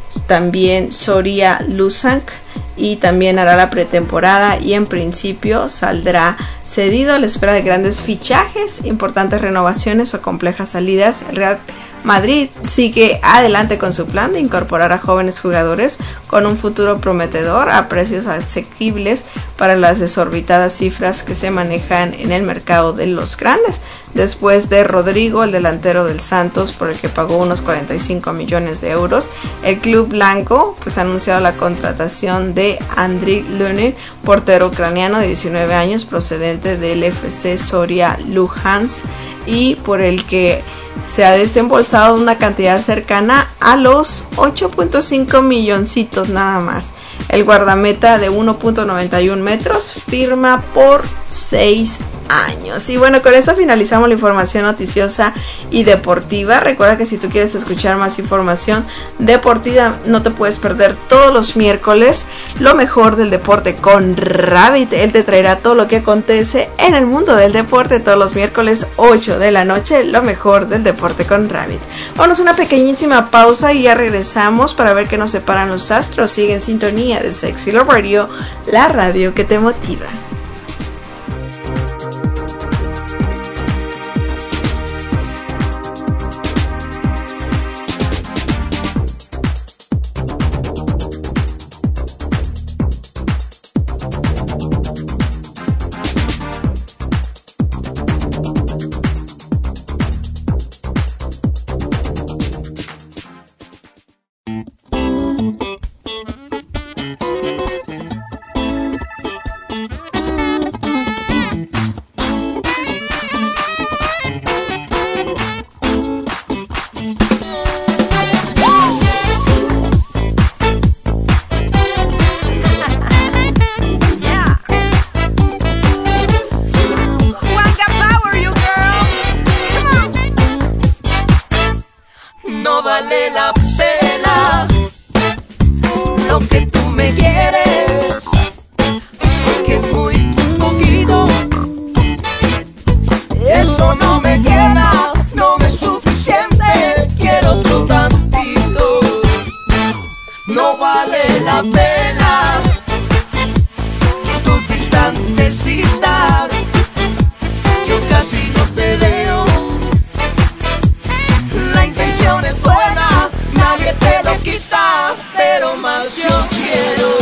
también Soria Lusank, y también hará la pretemporada y en principio saldrá cedido a la espera de grandes fichajes, importantes renovaciones o complejas salidas. El Real Madrid sigue adelante con su plan de incorporar a jóvenes jugadores con un futuro prometedor a precios asequibles para las desorbitadas cifras que se manejan en el mercado de los grandes. Después de Rodrigo, el delantero del Santos, por el que pagó unos 45 millones de euros, el club blanco pues ha anunciado la contratación de Andriy Lunin, portero ucraniano de 19 años procedente del FC Soria Luhansk y por el que se ha desembolsado una cantidad cercana a los 8.5 milloncitos nada más. El guardameta de 1.91 metros firma por 6 años. Y bueno, con esto finalizamos la información noticiosa y deportiva. Recuerda que si tú quieres escuchar más información deportiva, no te puedes perder todos los miércoles lo mejor del deporte con Rabbit. Él te traerá todo lo que acontece en el mundo del deporte todos los miércoles 8 de la noche, lo mejor del deporte con Rabbit. Vamos a una pequeñísima pausa y ya regresamos para ver qué nos separan los astros. Sigue en sintonía de Sexy Love Radio, la radio que te motiva. no vale la pena lo que tú me quieres, porque es muy poquito. Eso no me queda, no me es suficiente, quiero otro tantito. No vale la pena tus distantes citas, yo casi no te veo. La intención es buena, nadie te lo quita, pero más yo quiero.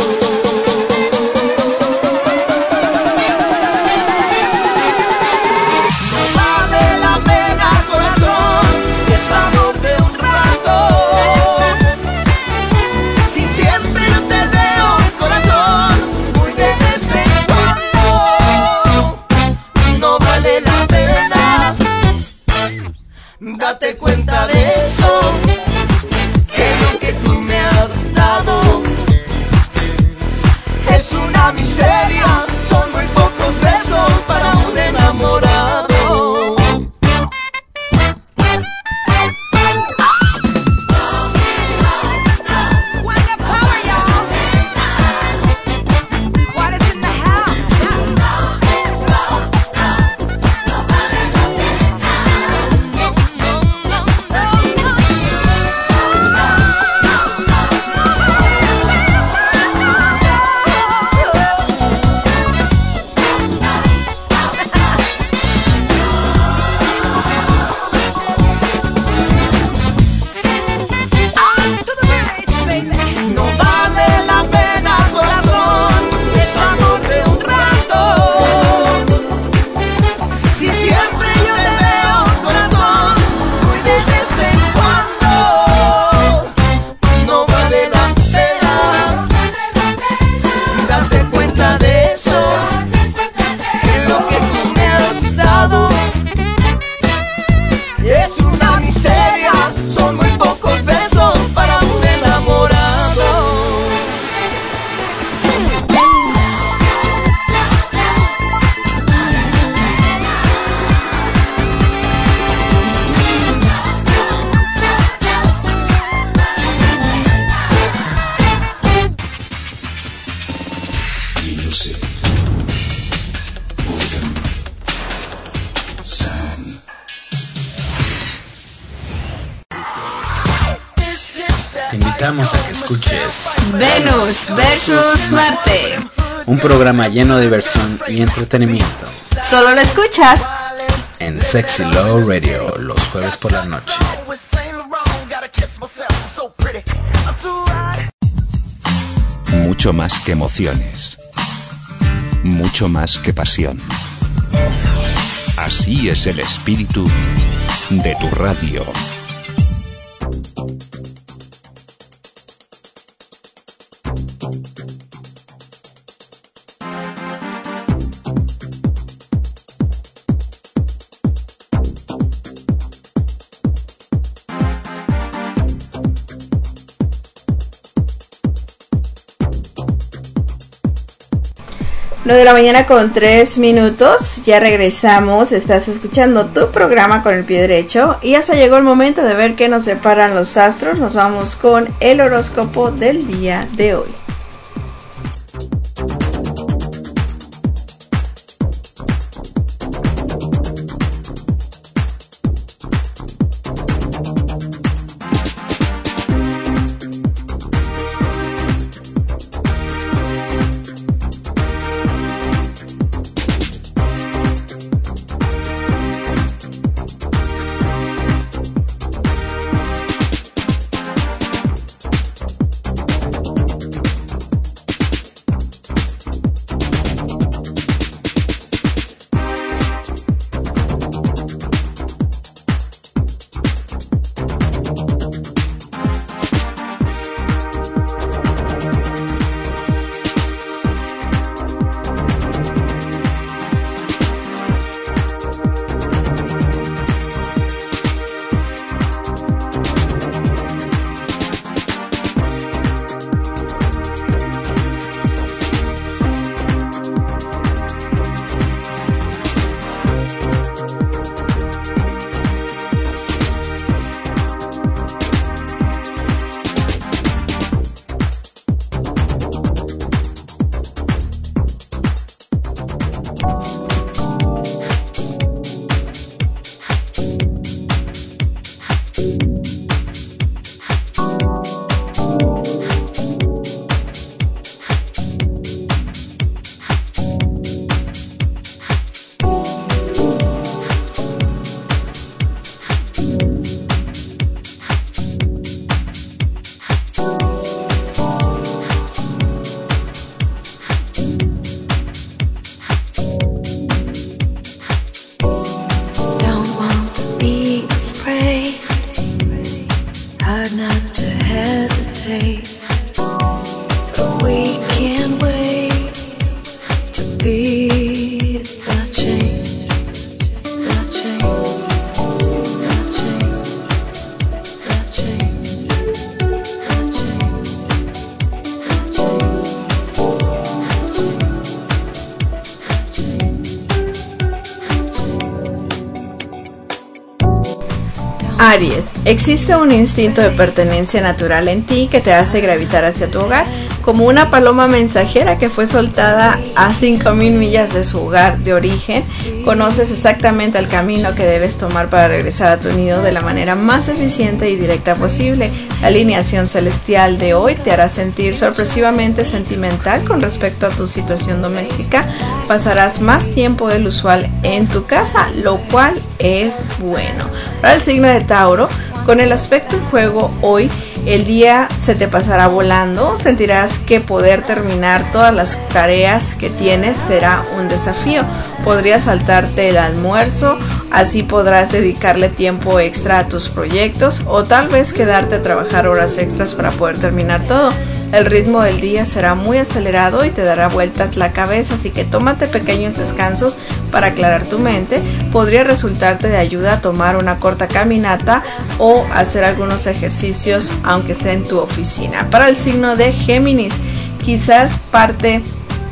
Date cuenta de eso, que lo que tú me has dado es una miseria, son muy pocos besos para un enamorado. A que escuches Venus versus Marte, un programa lleno de diversión y entretenimiento. Solo lo escuchas en Sexy Love Radio los jueves por la noche. Mucho más que emociones, mucho más que pasión. Así es el espíritu de tu radio. De la mañana con 3 minutos, ya regresamos, estás escuchando tu programa con el pie derecho y hasta llegó el momento de ver qué nos separan los astros. Nos vamos con el horóscopo del día de hoy. hard not to hesitate, but we can't wait to be the change, the change, the change, the change, the change, Aries, existe un instinto de pertenencia natural en ti que te hace gravitar hacia tu hogar, como una paloma mensajera que fue soltada a 5,000 millas de su hogar de origen. Conoces exactamente el camino que debes tomar para regresar a tu nido de la manera más eficiente y directa posible. La alineación celestial de hoy te hará sentir sorpresivamente sentimental con respecto a tu situación doméstica. Pasarás más tiempo del usual en tu casa, lo cual es bueno. Para el signo de Tauro, con el aspecto en juego hoy, el día se te pasará volando. Sentirás que poder terminar todas las tareas que tienes será un desafío. Podrías saltarte el almuerzo, así podrás dedicarle tiempo extra a tus proyectos, o tal vez quedarte a trabajar horas extras para poder terminar todo. El ritmo del día será muy acelerado y te dará vueltas la cabeza, así que tómate pequeños descansos para aclarar tu mente. Podría resultarte de ayuda a tomar una corta caminata o hacer algunos ejercicios, aunque sea en tu oficina. Para el signo de Géminis, quizás parte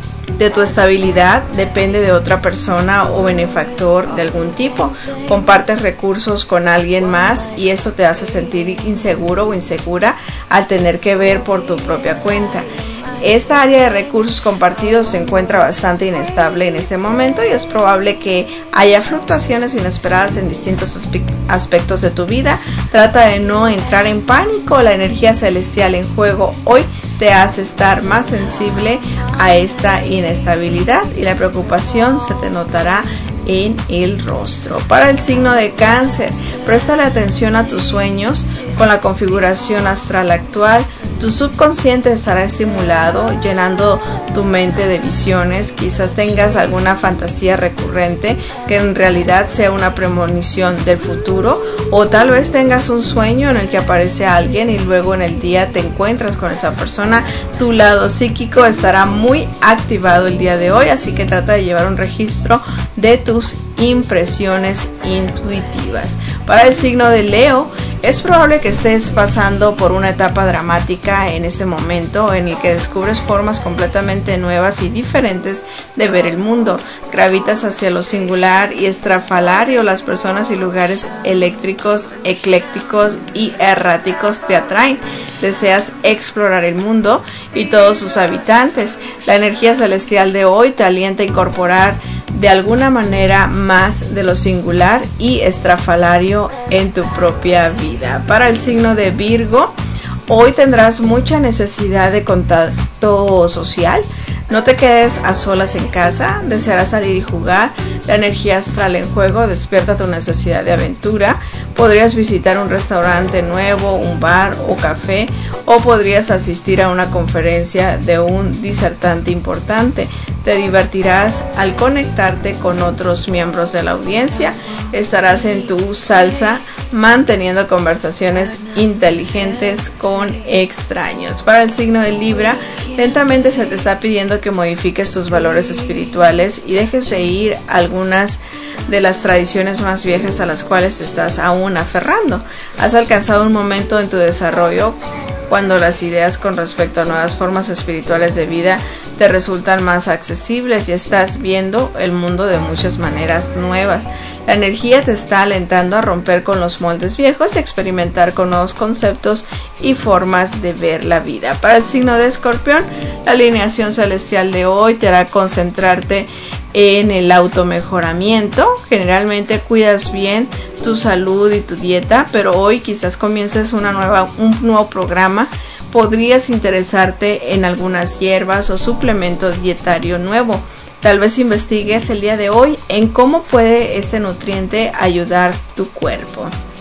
de tu estabilidad depende de otra persona o benefactor de algún tipo. Compartes recursos con alguien más y esto te hace sentir inseguro o insegura al tener que ver por tu propia cuenta. Esta área de recursos compartidos se encuentra bastante inestable en este momento y es probable que haya fluctuaciones inesperadas en distintos aspectos de tu vida. Trata de no entrar en pánico. La energía celestial en juego hoy te hace estar más sensible a esta inestabilidad y la preocupación se te notará en el rostro. Para el signo de Cáncer, préstale atención a tus sueños. Con la configuración astral actual, tu subconsciente estará estimulado, llenando tu mente de visiones. Quizás tengas alguna fantasía recurrente que en realidad sea una premonición del futuro, o tal vez tengas un sueño en el que aparece alguien y luego en el día te encuentras con esa persona. Tu lado psíquico estará muy activado el día de hoy, así que trata de llevar un registro de tus impresiones intuitivas. Para el signo de Leo, es probable que estés pasando por una etapa dramática en este momento en el que descubres formas completamente nuevas y diferentes de ver el mundo. Gravitas hacia lo singular y estrafalario. Las personas y lugares eléctricos, eclécticos y erráticos te atraen. Deseas explorar el mundo y todos sus habitantes. La energía celestial de hoy te alienta a incorporar de alguna manera más de lo singular y estrafalario en tu propia vida. Para el signo de Virgo, hoy tendrás mucha necesidad de contacto social. No te quedes a solas en casa, desearás salir y jugar. La energía astral en juego despierta tu necesidad de aventura. Podrías visitar un restaurante nuevo, un bar o café, o podrías asistir a una conferencia de un disertante importante. Te divertirás al conectarte con otros miembros de la audiencia. Estarás en tu salsa manteniendo conversaciones inteligentes con extraños. Para el signo de Libra, lentamente se te está pidiendo que modifiques tus valores espirituales y dejes de ir a algunas de las tradiciones más viejas a las cuales te estás aún aferrando. Has alcanzado un momento en tu desarrollo cuando las ideas con respecto a nuevas formas espirituales de vida te resultan más accesibles y estás viendo el mundo de muchas maneras nuevas. La energía te está alentando a romper con los moldes viejos y experimentar con nuevos conceptos y formas de ver la vida. Para el signo de Escorpión, la alineación celestial de hoy te hará concentrarte en el automejoramiento. Generalmente cuidas bien tu salud y tu dieta, pero hoy quizás comiences un nuevo programa. Podrías interesarte en algunas hierbas o suplemento dietario nuevo. Tal vez investigues el día de hoy en cómo puede este nutriente ayudar tu cuerpo.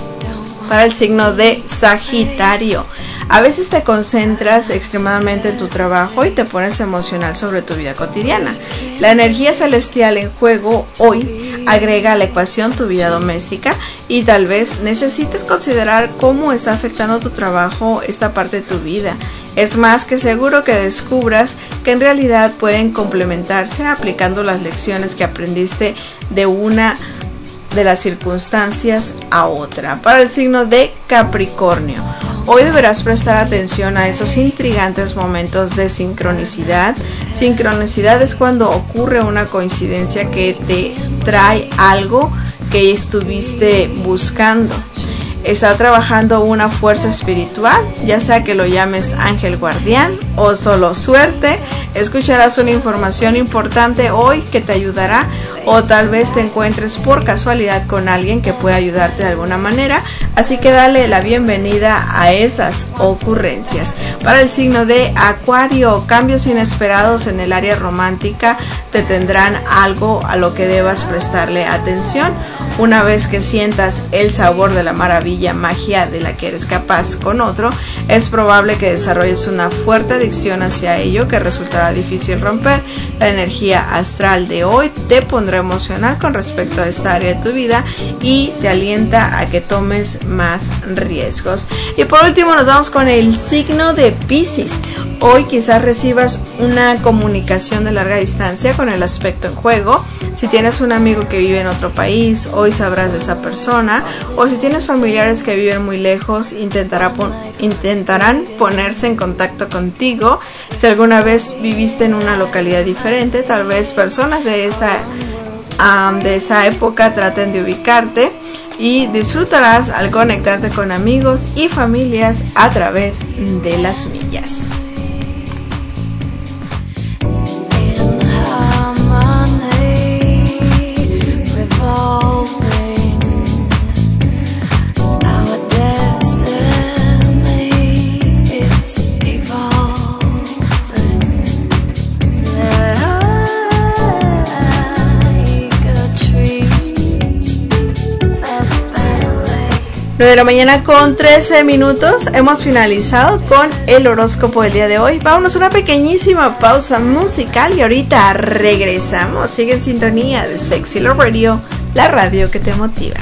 Para el signo de Sagitario, a veces te concentras extremadamente en tu trabajo y te pones emocional sobre tu vida cotidiana. La energía celestial en juego hoy agrega a la ecuación tu vida doméstica y tal vez necesites considerar cómo está afectando tu trabajo esta parte de tu vida. Es más que seguro que descubras que en realidad pueden complementarse aplicando las lecciones que aprendiste de una de las circunstancias a otra. Para el signo de Capricornio, hoy deberás prestar atención a esos intrigantes momentos de sincronicidad. Sincronicidad es cuando ocurre una coincidencia que te trae algo que estuviste buscando. Está trabajando una fuerza espiritual, ya sea que lo llames ángel guardián o solo suerte. Escucharás una información importante hoy que te ayudará, o tal vez te encuentres por casualidad con alguien que pueda ayudarte de alguna manera, así que dale la bienvenida a esas ocurrencias. Para el signo de Acuario, cambios inesperados en el área romántica te tendrán algo a lo que debas prestarle atención. Una vez que sientas el sabor de la maravilla, magia de la que eres capaz con otro, es probable que desarrolles una fuerte adicción hacia ello que resultará difícil romper. La energía astral de hoy te pondrá emocional con respecto a esta área de tu vida y te alienta a que tomes más riesgos. Y por último nos vamos con el signo de Piscis. Hoy quizás recibas una comunicación de larga distancia con el aspecto en juego. Si tienes un amigo que vive en otro país, hoy sabrás de esa persona, o si tienes familiares que viven muy lejos, intentarán ponerse en contacto contigo. Si alguna vez viviste en una localidad diferente, tal vez personas de esa época traten de ubicarte, y disfrutarás al conectarte con amigos y familias a través de las millas. De la mañana con 13 minutos, hemos finalizado con el horóscopo del día de hoy. Vámonos a una pequeñísima pausa musical y ahorita regresamos. Sigue en sintonía de Sexy Love Radio, la radio que te motiva.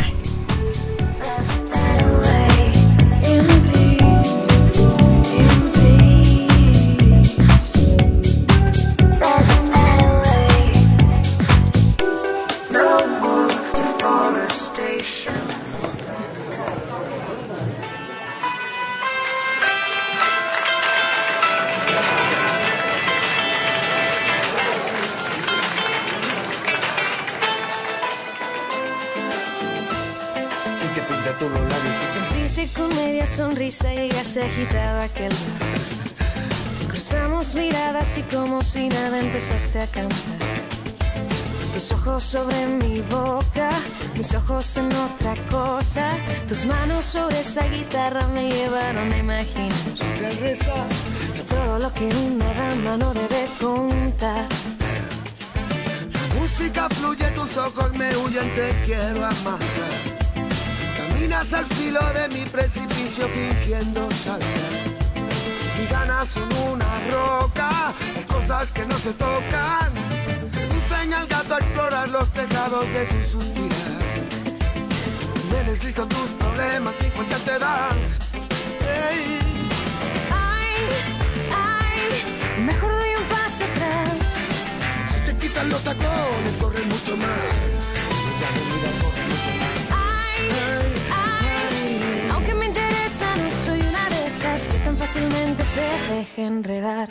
Agitado aquel bar. Cruzamos miradas y como si nada empezaste a cantar. Tus ojos sobre mi boca, mis ojos en otra cosa. Tus manos sobre esa guitarra me llevaron a imaginar todo lo que una dama no debe contar. La música fluye, tus ojos me huyen, te quiero amar. Caminas al filo de mi precipicio fingiendo saltar. Mis ganas son una roca, las cosas que no se tocan. Seducen al gato a explorar los tejados de tu suspirar. Me deslizo tus problemas y cuenta te das. Hey. Ay, ay, mejor doy un paso atrás. Si te quitan los tacones, corres mucho más. Ya no mira, corre mucho más. Aunque me interesa, no soy una de esas que tan fácilmente se deja enredar.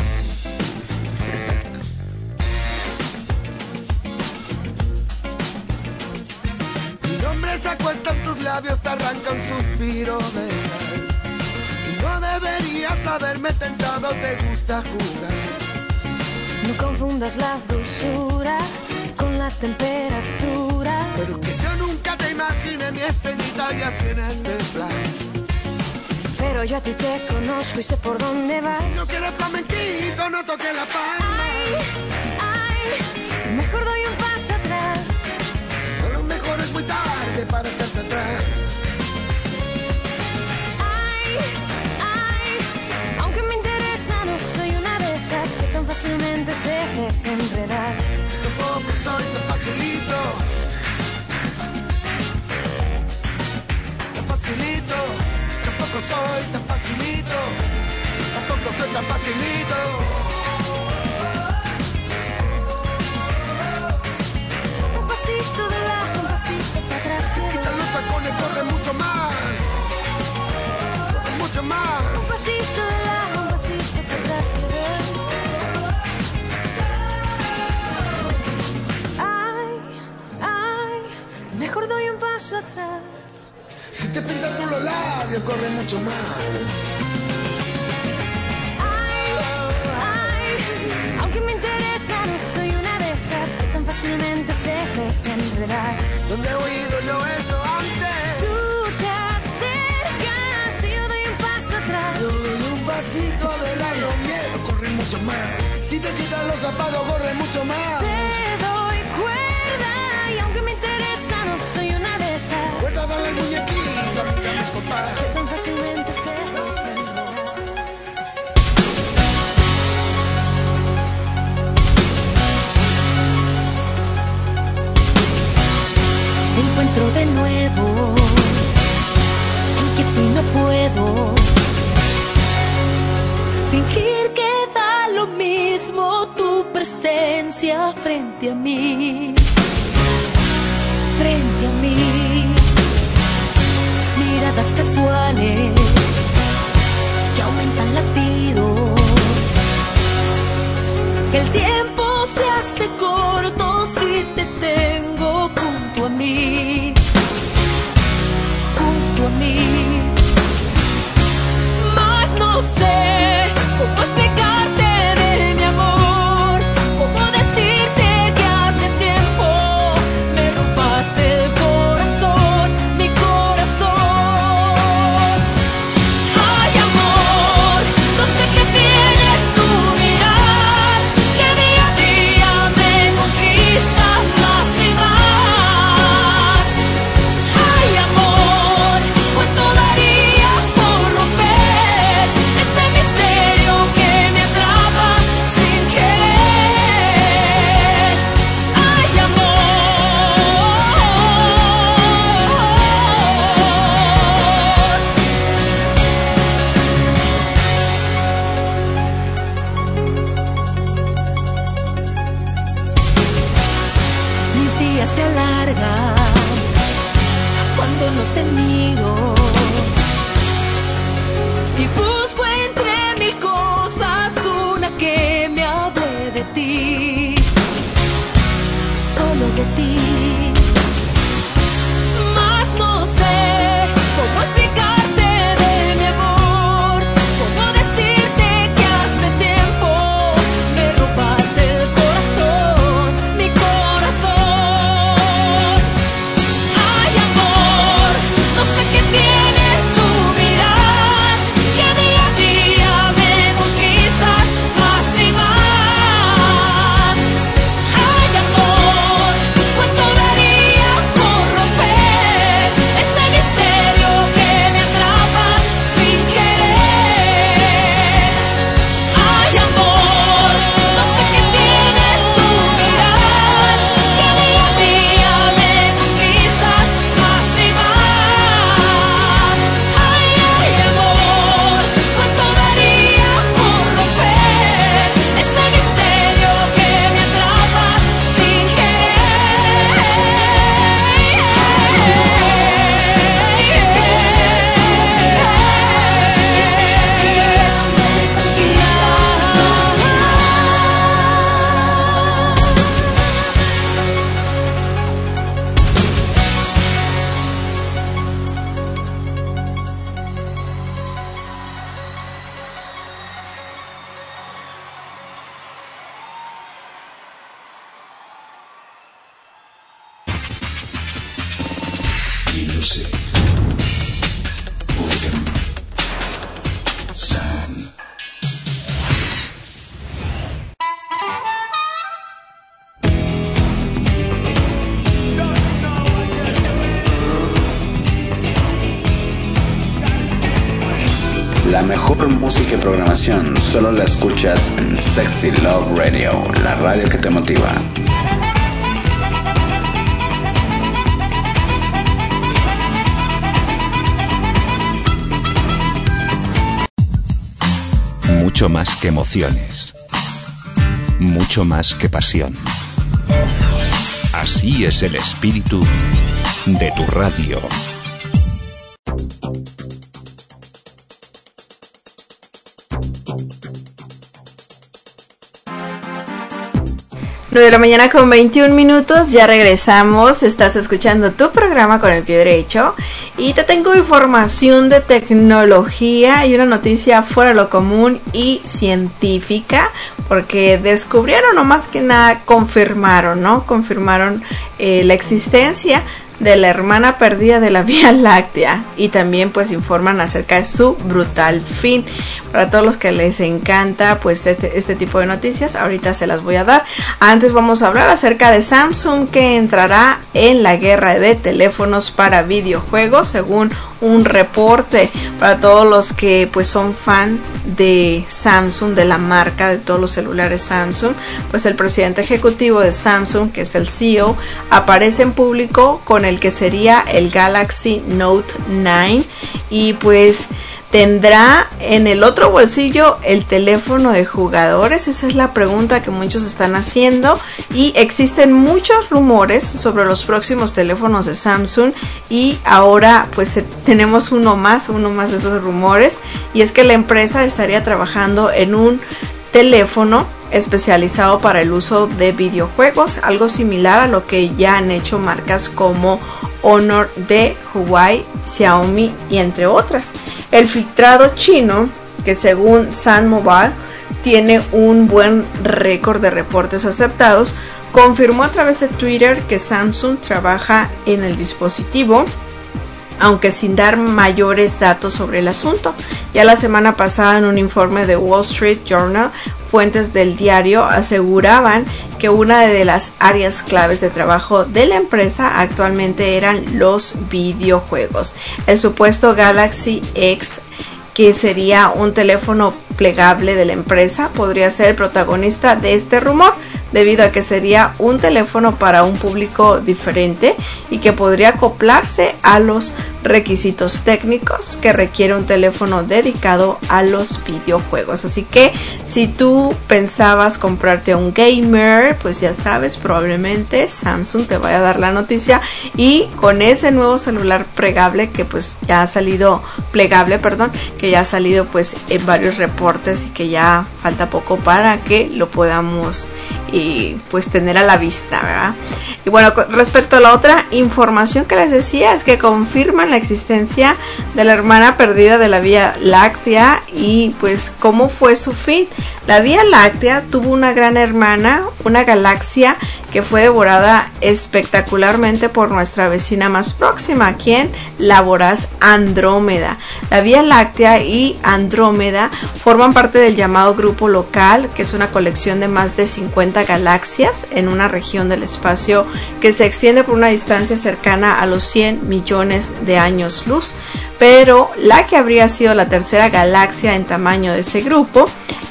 Mi nombre se acuesta en tus labios, te arranca un suspiro de sal. Y no deberías haberme tentado, te gusta jugar. No confundas la dulzura con la temperatura. Pero que yo nunca te imaginé mi estrellita y así en este plan. Pero yo a ti te conozco y sé por dónde vas. Si no quieres flamenquito, no toques la palma. Ay, ay, mejor doy un paso atrás. A lo mejor es muy tarde para echarte atrás. Ay, ay, aunque me interesa, no soy una de esas que tan fácilmente se deja enredar. Tampoco soy tan facilito. soy tan facilito, tampoco soy tan facilito. Un pasito de lado, un pasito para atrás. Quita los tacones, corre mucho más. Corre mucho más. Un pasito de lado, un pasito para atrás. Mejor doy un paso atrás. Si te pintas tú los labios, corre mucho más. Ay, aunque me interesa, no soy una de esas que tan fácilmente se dejan enredar. ¿Dónde he oído yo esto antes? Tú te acercas y yo doy un paso atrás. Yo doy un pasito de largo, miedo, corre mucho más. Si te quitas los zapatos, corre mucho más. Te doy cuerda y aunque me interesa, no soy una de esas. Cuerda, dale al muñequito, mi papá. Que tan fácilmente se Te encuentro de nuevo, inquieto y no puedo fingir que da lo mismo tu presencia frente a mí. Frente a mí, miradas casuales que aumentan latidos, que el tiempo se hace corto si te tengo junto a mí, junto a mí. Mas no sé cómo explicarte de mi amor, cómo decirte que hace tiempo me robaste el corazón, mi corazón. Ay, amor, no sé qué tiene tu mirar, que día a día me conquista más y más. Ay, amor, cuánto daría por romper ese misterio que me atrapa sin querer. Ay, amor. Mis días se alargan cuando no te miro y busco entre mil cosas una que me hable de ti, solo de ti. Mas no sé cómo explicarte de mi amor, cómo decirte que hace tiempo me robaste el corazón, mi corazón. Ay, amor, no sé qué tiene tu mirar, que día a día me conquistas más y más. Ay, amor, cuánto daría por romper ese misterio que me atrapa sin querer. Ay, amor, no sé qué tiene tu mirar, que día a día me conquistas más y más. Ay, amor, cuánto daría por romper ese misterio que me atrapa sin Music. Rhythm. Sound. La mejor música y programación solo la escuchas en Sexy Love Radio, la radio que te motiva. Mucho más que emociones. Mucho más que pasión. Así es el espíritu de tu radio. De la mañana con 21 minutos, ya regresamos. Estás escuchando tu programa Con el Pie Derecho y te tengo información de tecnología y una noticia fuera de lo común y científica, porque descubrieron, o más que nada confirmaron la existencia de la hermana perdida de la Vía Láctea, y también pues informan acerca de su brutal fin. Para todos los que les encanta pues este tipo de noticias, ahorita se las voy a dar. Antes vamos a hablar acerca de Samsung, que entrará en la guerra de teléfonos para videojuegos, según un reporte. Para todos los que pues son fan de Samsung, de la marca, de todos los celulares Samsung, pues el presidente ejecutivo de Samsung, que es el CEO, aparece en público con el que sería el Galaxy Note 9, y pues ¿tendrá en el otro bolsillo el teléfono de jugadores? Esa es la pregunta que muchos están haciendo, y existen muchos rumores sobre los próximos teléfonos de Samsung, y ahora pues tenemos uno más de esos rumores, y es que la empresa estaría trabajando en un teléfono especializado para el uso de videojuegos, algo similar a lo que ya han hecho marcas como Honor de Huawei, Xiaomi y entre otras. El filtrado chino, que según Sun Mobile tiene un buen récord de reportes acertados, confirmó a través de Twitter que Samsung trabaja en el dispositivo, aunque sin dar mayores datos sobre el asunto. Ya la semana pasada, en un informe de Wall Street Journal, fuentes del diario aseguraban que una de las áreas claves de trabajo de la empresa actualmente eran los videojuegos. El supuesto Galaxy X, que sería un teléfono plegable de la empresa, podría ser el protagonista de este rumor, debido a que sería un teléfono para un público diferente y que podría acoplarse a los requisitos técnicos que requiere un teléfono dedicado a los videojuegos. Así que si tú pensabas comprarte un gamer, pues ya sabes, probablemente Samsung te vaya a dar la noticia, y con ese nuevo celular plegable que ya ha salido pues en varios reportes, y que ya falta poco para que lo podamos pues tener a la vista, ¿verdad? Y bueno, respecto a la otra información que les decía, es que confirman la existencia de la hermana perdida de la Vía Láctea, y pues cómo fue su fin. La Vía Láctea tuvo una gran hermana, una galaxia que fue devorada espectacularmente por nuestra vecina más próxima, quien la voraz Andrómeda. La Vía Láctea y Andrómeda forman parte del llamado Grupo Local, que es una colección de más de 50 galaxias en una región del espacio que se extiende por una distancia cercana a los 100 millones de años luz. Pero la que habría sido la tercera galaxia en tamaño de ese grupo,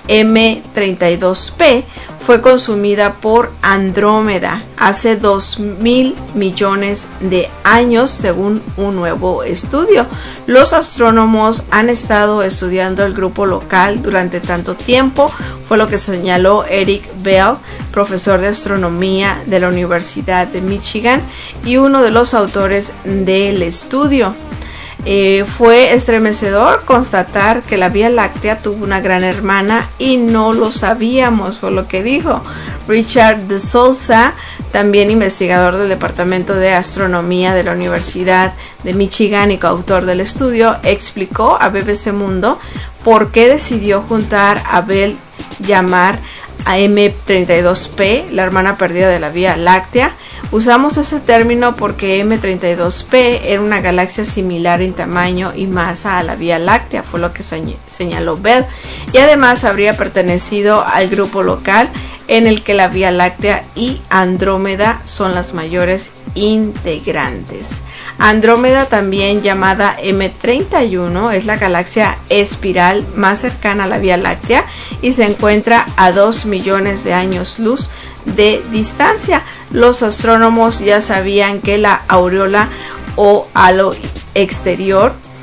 M32P, fue consumida por Andrómeda hace 2.000 millones de años, según un nuevo estudio. Los astrónomos han estado estudiando el grupo local durante tanto tiempo, fue lo que señaló Eric Bell, profesor de astronomía de la Universidad de Michigan y uno de los autores del estudio. Fue estremecedor constatar que la Vía Láctea tuvo una gran hermana y no lo sabíamos, fue lo que dijo. Richard de Souza, también investigador del Departamento de Astronomía de la Universidad de Michigan y coautor del estudio, explicó a BBC Mundo por qué decidió juntar a Bell llamar a M32P, la hermana perdida de la Vía Láctea. Usamos ese término porque M32P era una galaxia similar en tamaño y masa a la Vía Láctea, fue lo que señaló Bell, y además habría pertenecido al grupo local en el que la Vía Láctea y Andrómeda son las mayores integrantes. Andrómeda, también llamada M31, es la galaxia espiral más cercana a la Vía Láctea y se encuentra a 2 millones de años luz de distancia. Los astrónomos ya sabían que la aureola o halo exterior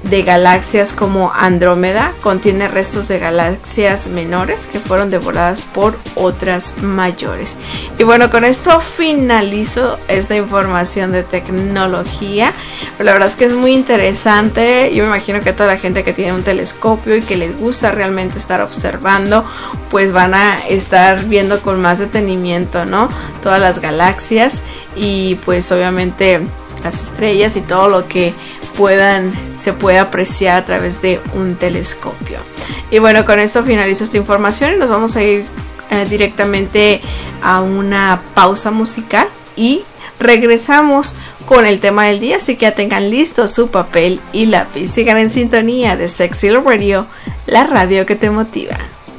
de galaxias como Andrómeda contiene restos de galaxias menores que fueron devoradas por otras mayores. Y bueno, con esto finalizo esta información de tecnología. Pero la verdad es que es muy interesante. Yo me imagino que toda la gente que tiene un telescopio y que les gusta realmente estar observando, pues van a estar viendo con más detenimiento, ¿no? Todas las galaxias y pues obviamente las estrellas y todo lo que se puede apreciar a través de un telescopio. Y bueno, con esto finalizo esta información y nos vamos a ir directamente a una pausa musical y regresamos con el tema del día, así que ya tengan listo su papel y lápiz. Sigan en sintonía de Sexy Love Radio, la radio que te motiva.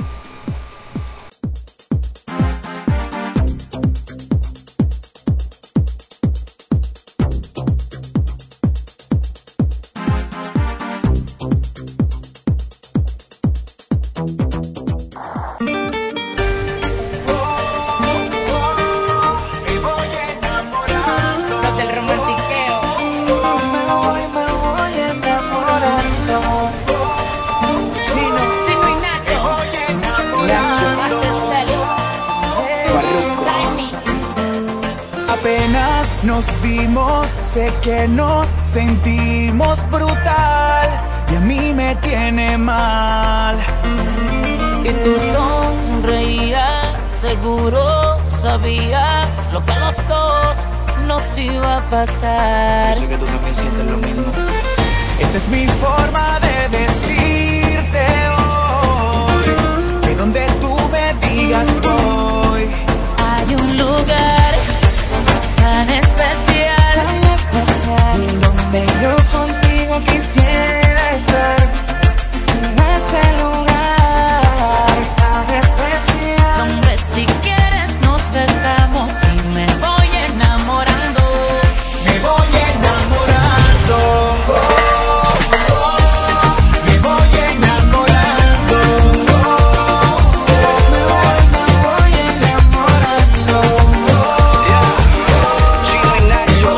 Sé que nos sentimos brutal y a mí me tiene mal. Y tú sonreías, seguro sabías lo que a los dos nos iba a pasar. Yo sé que tú también sientes lo mismo. Esta es mi forma de decirte hoy que donde tú me digas voy. Hay un lugar tan especial donde yo contigo quisiera estar, en ese lugar tan especial, donde si quieres nos besamos y me voy enamorando. Me voy enamorando, me voy enamorando, me voy enamorando. Chino y Nacho.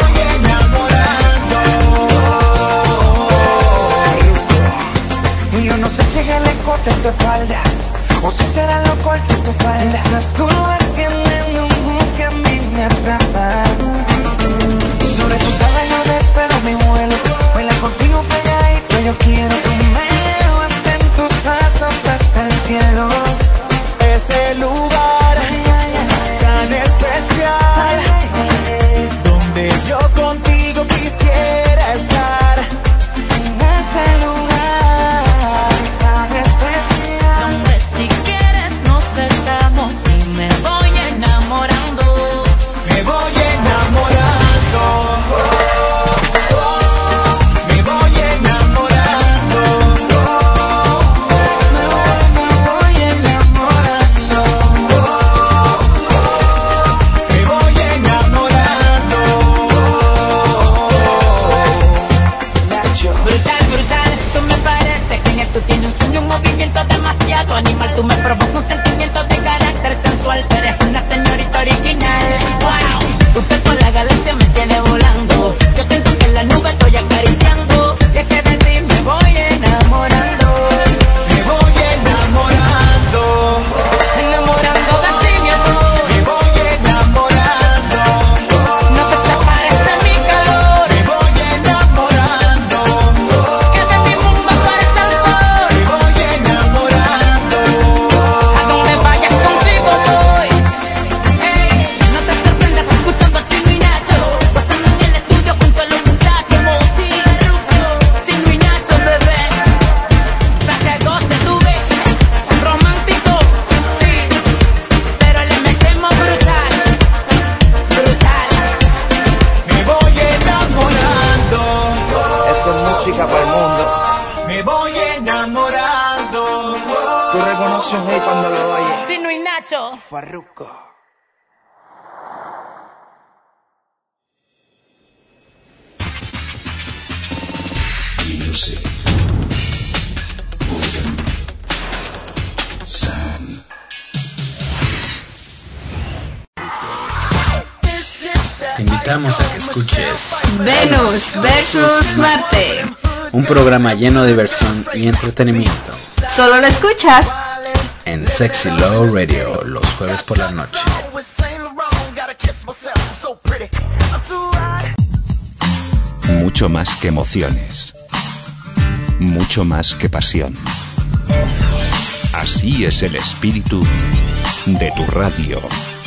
No sé si es el escote en tu espalda o si será lo corto en tu espalda. Esas curvas tienen un hook que a mí me atrapa. Sobre tus alas yo despego mi vuelo. Baila contigo pegadito, yo quiero que me llevas en tus brazos hasta el cielo. Ese lugar tan especial donde yo contigo quisiera estar. En ese lugar animal, tú me provocas un sentimiento de carácter sensual. Eres una señorita original. Wow, usted con la galaxia me tiene volando. Yo siento que en la nube estoy acariciando. Y es que de ti me voy enamorando. Me voy enamorando. Enamorando de ti, mi amor. Me voy enamorando. No te separes de mi calor. Me voy enamorando. Que de mi mundo aparece el sol. Me voy enamorando. A donde vayas contigo voy. Hey, no te sorprendas escuchando a Chino y Nacho. Pasando en el estudio junto a los muchachos. Moti, Chino y Nacho, bebé. Para que goce tu baby. Romántico, sí, pero le metemos brutal. Brutal. Me voy enamorando. Esto es música para el mundo. Me voy enamorando. Tú reconoces un hit cuando lo oyes. Chino y Nacho. Farruko. Music. Volume. Sound. Te invitamos a que escuches Venus versus Marte. Un programa lleno de diversión y entretenimiento. Solo lo escuchas en Sexy Love Radio los jueves por la noche. Mucho más que emociones. Mucho más que pasión. Así es el espíritu de tu radio.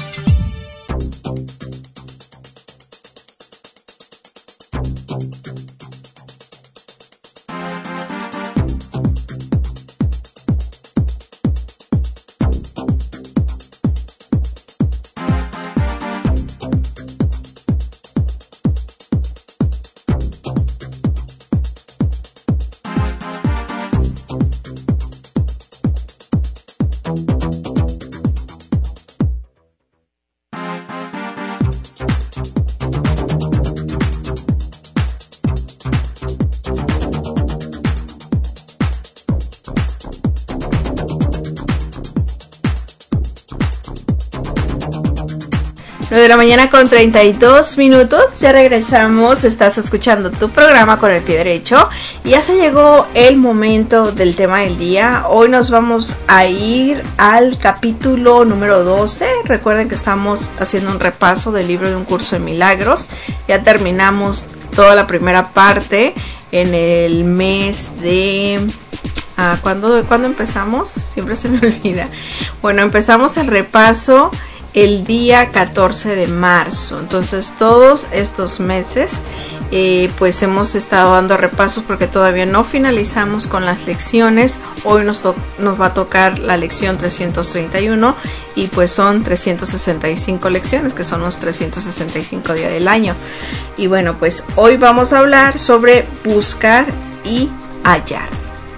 De la mañana con 32 minutos, ya regresamos, estás escuchando tu programa con el pie derecho y ya se llegó el momento del tema del día. Hoy nos vamos a ir al capítulo número 12, recuerden que estamos haciendo un repaso del libro de un curso de milagros, ya terminamos toda la primera parte en el mes de... ¿Cuándo empezamos? Siempre se me olvida. Bueno, empezamos el repaso el día 14 de marzo. Entonces todos estos meses pues hemos estado dando repasos porque todavía no finalizamos con las lecciones. Hoy nos va a tocar la lección 331 y pues son 365 lecciones, que son los 365 días del año. Y bueno, pues hoy vamos a hablar sobre buscar y hallar.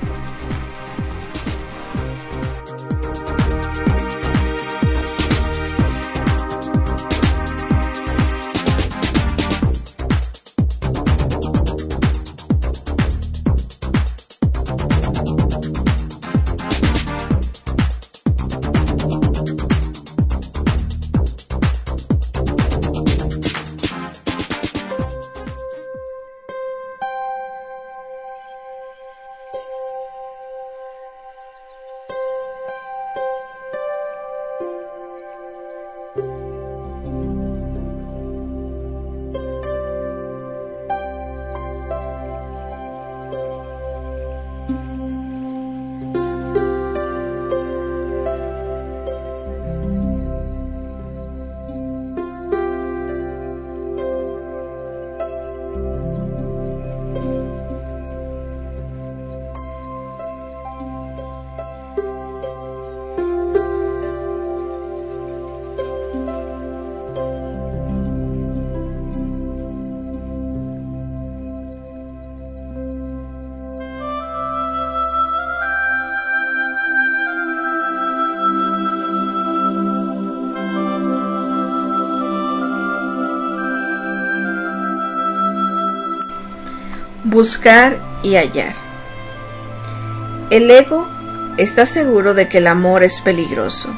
Buscar y hallar. El ego está seguro de que el amor es peligroso,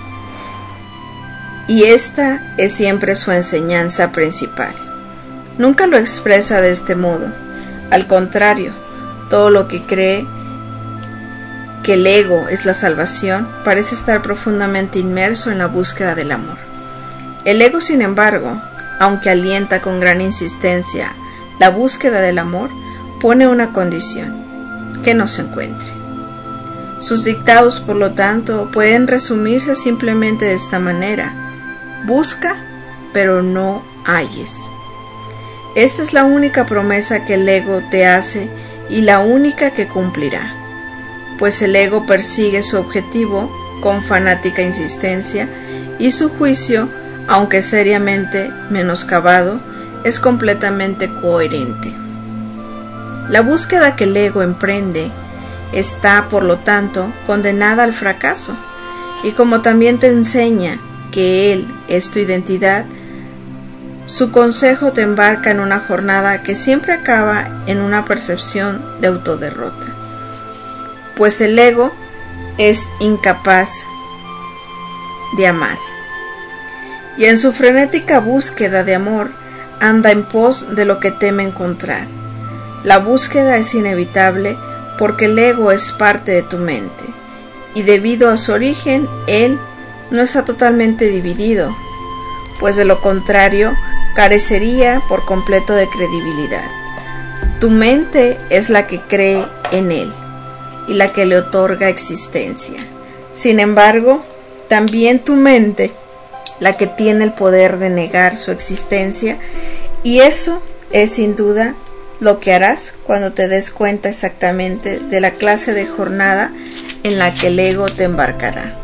y esta es siempre su enseñanza principal. Nunca lo expresa de este modo. Al contrario, todo lo que cree que el ego es la salvación parece estar profundamente inmerso en la búsqueda del amor. El ego, sin embargo, aunque alienta con gran insistencia la búsqueda del amor, pone una condición: que no se encuentre. Sus dictados, por lo tanto, pueden resumirse simplemente de esta manera: busca, pero no halles. Esta es la única promesa que el ego te hace y la única que cumplirá, pues el ego persigue su objetivo con fanática insistencia y su juicio, aunque seriamente menoscabado, es completamente coherente. La búsqueda que el ego emprende está, por lo tanto, condenada al fracaso, y como también te enseña que él es tu identidad, su consejo te embarca en una jornada que siempre acaba en una percepción de autoderrota, pues el ego es incapaz de amar, y en su frenética búsqueda de amor anda en pos de lo que teme encontrar, La búsqueda es inevitable porque el ego es parte de tu mente, y debido a su origen, él no está totalmente dividido, pues de lo contrario, carecería por completo de credibilidad. Tu mente es la que cree en él y la que le otorga existencia. Sin embargo, también tu mente, la que tiene el poder de negar su existencia, y eso es sin duda lo que harás cuando te des cuenta exactamente de la clase de jornada en la que el ego te embarcará.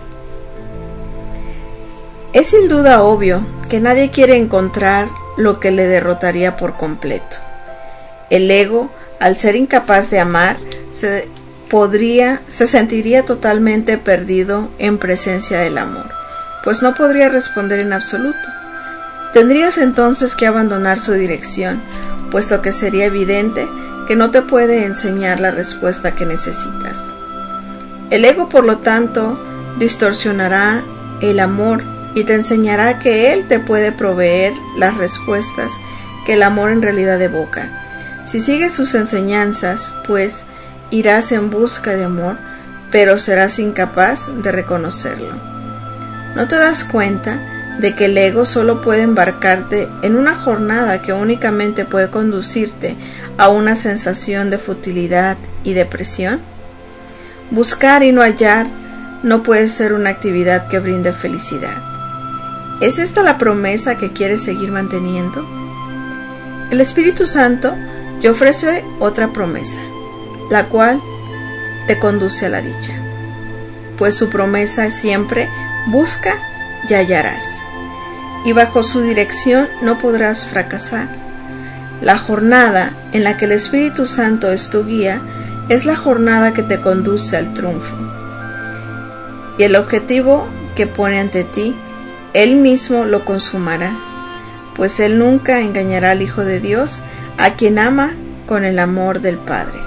Es sin duda obvio que nadie quiere encontrar lo que le derrotaría por completo. El ego, al ser incapaz de amar, se sentiría totalmente perdido en presencia del amor, pues no podría responder en absoluto. Tendrías entonces que abandonar su dirección, puesto que sería evidente que no te puede enseñar la respuesta que necesitas. El ego, por lo tanto, distorsionará el amor y te enseñará que él te puede proveer las respuestas que el amor en realidad evoca. Si sigues sus enseñanzas, pues irás en busca de amor, pero serás incapaz de reconocerlo. ¿No te das cuenta de que el ego solo puede embarcarte en una jornada que únicamente puede conducirte a una sensación de futilidad y depresión? Buscar y no hallar no puede ser una actividad que brinde felicidad. ¿Es esta la promesa que quieres seguir manteniendo? El Espíritu Santo te ofrece otra promesa, la cual te conduce a la dicha, pues su promesa es siempre: busca y hallarás, y bajo su dirección no podrás fracasar. La jornada en la que el Espíritu Santo es tu guía es la jornada que te conduce al triunfo, y el objetivo que pone ante ti, Él mismo lo consumará, pues Él nunca engañará al Hijo de Dios, a quien ama con el amor del Padre.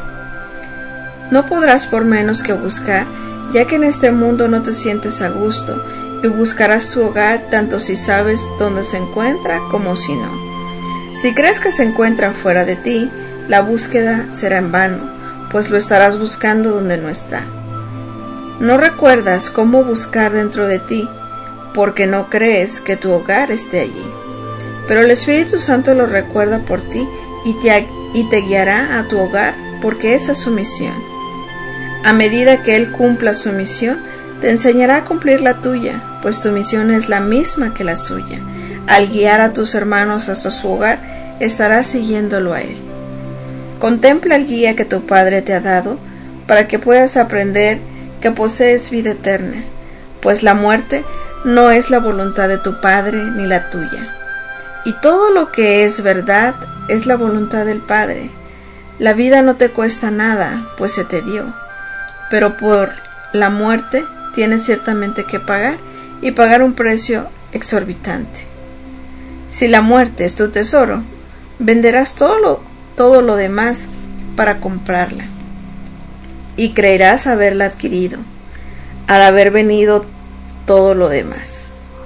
No podrás por menos que buscar, ya que en este mundo no te sientes a gusto, y buscarás tu hogar tanto si sabes dónde se encuentra como si no. Si crees que se encuentra fuera de ti, la búsqueda será en vano, pues lo estarás buscando donde no está. No recuerdas cómo buscar dentro de ti, porque no crees que tu hogar esté allí. Pero el Espíritu Santo lo recuerda por ti y te guiará a tu hogar, porque esa es su misión. A medida que Él cumpla su misión, te enseñará a cumplir la tuya, pues tu misión es la misma que la suya. Al guiar a tus hermanos hasta su hogar, estarás siguiéndolo a Él. Contempla el guía que tu Padre te ha dado, para que puedas aprender que posees vida eterna, pues la muerte no es la voluntad de tu Padre ni la tuya. Y todo lo que es verdad es la voluntad del Padre. La vida no te cuesta nada, pues se te dio, pero por la muerte tienes ciertamente que pagar, y pagar un precio exorbitante. Si la muerte es tu tesoro, venderás todo lo demás para comprarla, y creerás haberla adquirido al haber vendido todo lo demás.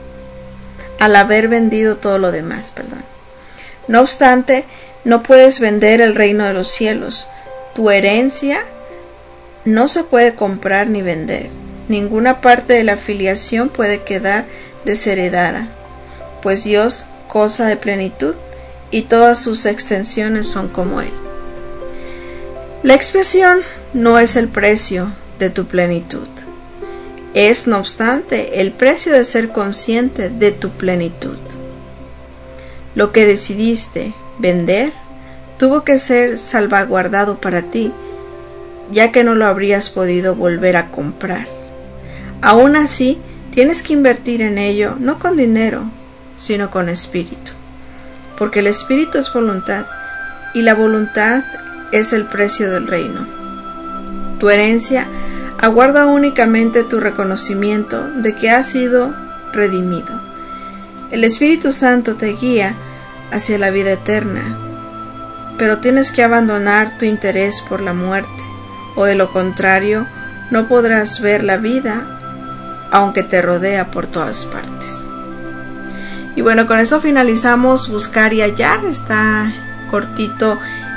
No obstante, no puedes vender el reino de los cielos. Tu herencia no se puede comprar ni vender. Ninguna parte de la filiación puede quedar desheredada, pues Dios goza de plenitud y todas sus extensiones son como Él. La expiación no es el precio de tu plenitud. Es, no obstante, el precio de ser consciente de tu plenitud. Lo que decidiste vender tuvo que ser salvaguardado para ti, ya que no lo habrías podido volver a comprar. Aún así, tienes que invertir en ello no con dinero, sino con espíritu, porque el espíritu es voluntad, y la voluntad es el precio del reino. Tu herencia aguarda únicamente tu reconocimiento de que has sido redimido. El Espíritu Santo te guía hacia la vida eterna, pero tienes que abandonar tu interés por la muerte, o de lo contrario, no podrás ver la vida aunque te rodea por todas partes. Y bueno, con eso finalizamos Buscar y Hallar. Está cortito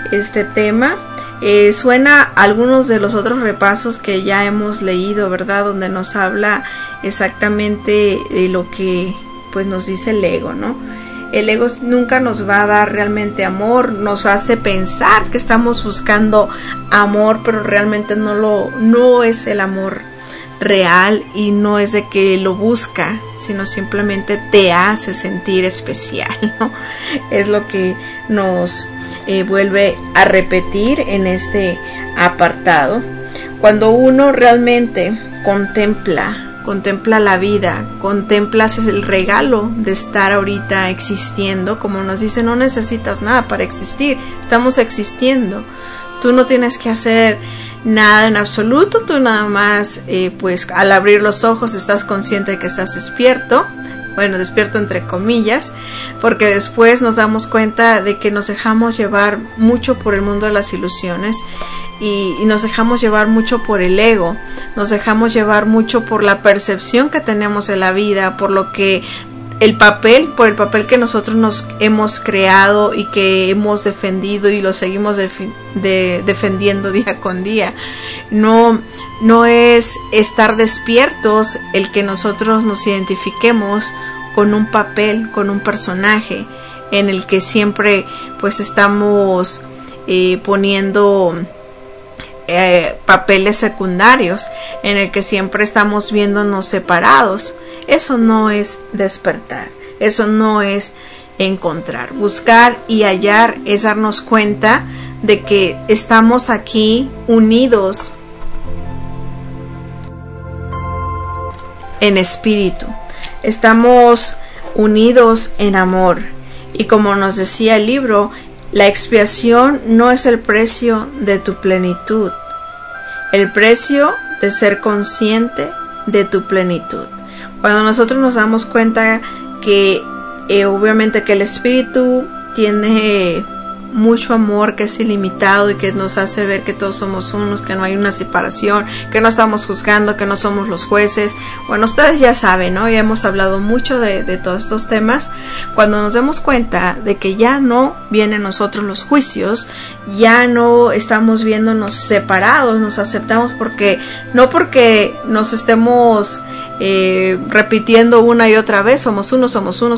este tema. Suena a algunos de los otros repasos que ya hemos leído, ¿verdad? Donde nos habla exactamente de lo que pues nos dice el ego, ¿no? El ego nunca nos va a dar realmente amor, nos hace pensar que estamos buscando amor, pero realmente no es el amor real y no es de que lo busca, sino simplemente te hace sentir especial, ¿no? Es lo que nos vuelve a repetir en este apartado. Cuando uno realmente contempla la vida, contemplas el regalo de estar ahorita existiendo, como nos dice, no necesitas nada para existir, estamos existiendo, tú no tienes que hacer nada en absoluto, tú nada más pues al abrir los ojos estás consciente de que estás despierto, bueno, despierto entre comillas, porque después nos damos cuenta de que nos dejamos llevar mucho por el mundo de las ilusiones y nos dejamos llevar mucho por el ego, nos dejamos llevar mucho por la percepción que tenemos de la vida, por lo que por el papel que nosotros nos hemos creado y que hemos defendido y lo seguimos defendiendo día con día. No es estar despiertos el que nosotros nos identifiquemos con un papel, con un personaje en el que siempre pues estamos poniendo papeles secundarios, en el que siempre estamos viéndonos separados. Eso no es despertar, eso no es encontrar. Buscar y hallar es darnos cuenta de que estamos aquí unidos en espíritu, estamos unidos en amor, y como nos decía el libro, la expiación no es el precio de tu plenitud, el precio de ser consciente de tu plenitud. Cuando nosotros nos damos cuenta que obviamente que el espíritu tiene mucho amor, que es ilimitado y que nos hace ver que todos somos unos, que no hay una separación, que no estamos juzgando, que no somos los jueces. Bueno, ustedes ya saben, ¿no? Ya hemos hablado mucho de todos estos temas. Cuando nos demos cuenta de que ya no vienen nosotros los juicios, ya no estamos viéndonos separados, nos aceptamos no porque nos estemos repitiendo una y otra vez, somos uno,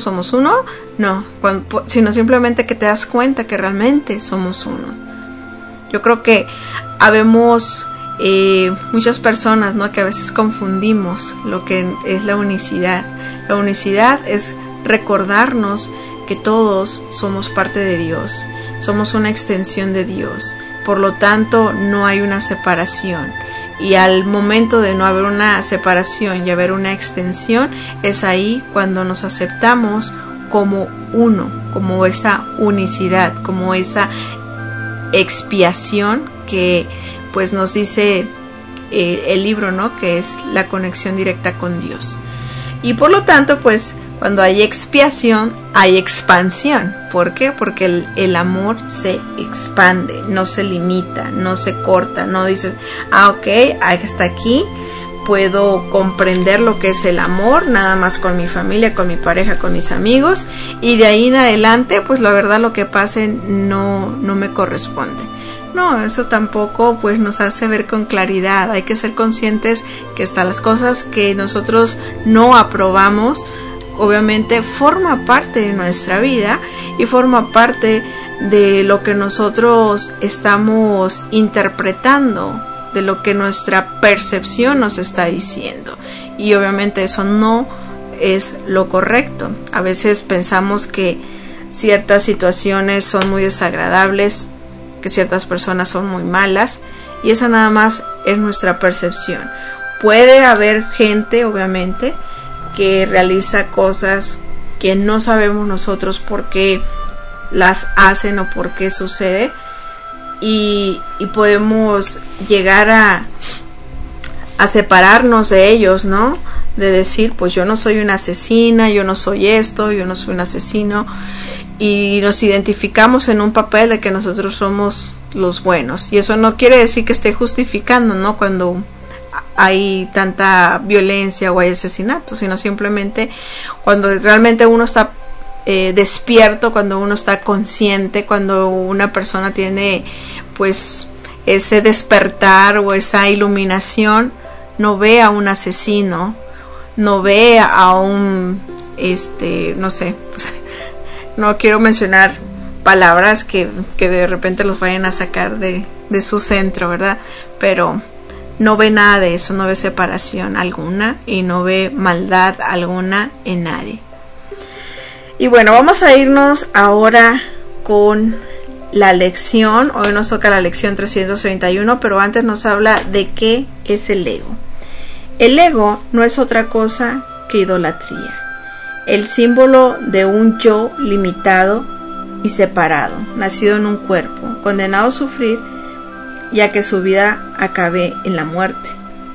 no, sino simplemente que te das cuenta que realmente somos uno. Yo creo que habemos muchas personas, ¿no?, que a veces confundimos lo que es la unicidad. La unicidad es recordarnos que todos somos parte de Dios, somos una extensión de Dios, por lo tanto no hay una separación. Y al momento de no haber una separación y haber una extensión, es ahí cuando nos aceptamos como uno, como esa unicidad, como esa expiación que pues nos dice el libro, ¿no?, que es la conexión directa con Dios. Y por lo tanto, pues cuando hay expiación, hay expansión. ¿Por qué? Porque el amor se expande, no se limita, no se corta, no dices, ok, hasta aquí puedo comprender lo que es el amor, nada más con mi familia, con mi pareja, con mis amigos, y de ahí en adelante, pues la verdad lo que pase no me corresponde. No, eso tampoco pues nos hace ver con claridad. Hay que ser conscientes que hasta las cosas que nosotros no aprobamos, obviamente forma parte de nuestra vida y forma parte de lo que nosotros estamos interpretando, de lo que nuestra percepción nos está diciendo, y obviamente eso no es lo correcto. A veces pensamos que ciertas situaciones son muy desagradables, que ciertas personas son muy malas, y esa nada más es nuestra percepción. Puede haber gente, obviamente, que realiza cosas que no sabemos nosotros por qué las hacen o por qué sucede, y podemos llegar a separarnos de ellos, ¿no? De decir, pues yo no soy una asesina, yo no soy esto, yo no soy un asesino, y nos identificamos en un papel de que nosotros somos los buenos, y eso no quiere decir que esté justificando, ¿no?, cuando hay tanta violencia o hay asesinatos, sino simplemente cuando realmente uno está despierto, cuando uno está consciente, cuando una persona tiene pues ese despertar o esa iluminación, no ve a un asesino, no ve a un no sé, pues, no quiero mencionar palabras que de repente los vayan a sacar de su centro, ¿verdad? Pero no ve nada de eso, no ve separación alguna y no ve maldad alguna en nadie. Y bueno, vamos a irnos ahora con la lección. Hoy nos toca la lección 331, pero antes nos habla de qué es el ego. El ego no es otra cosa que idolatría, el símbolo de un yo limitado y separado, nacido en un cuerpo, condenado a sufrir y a que su vida acabe en la muerte.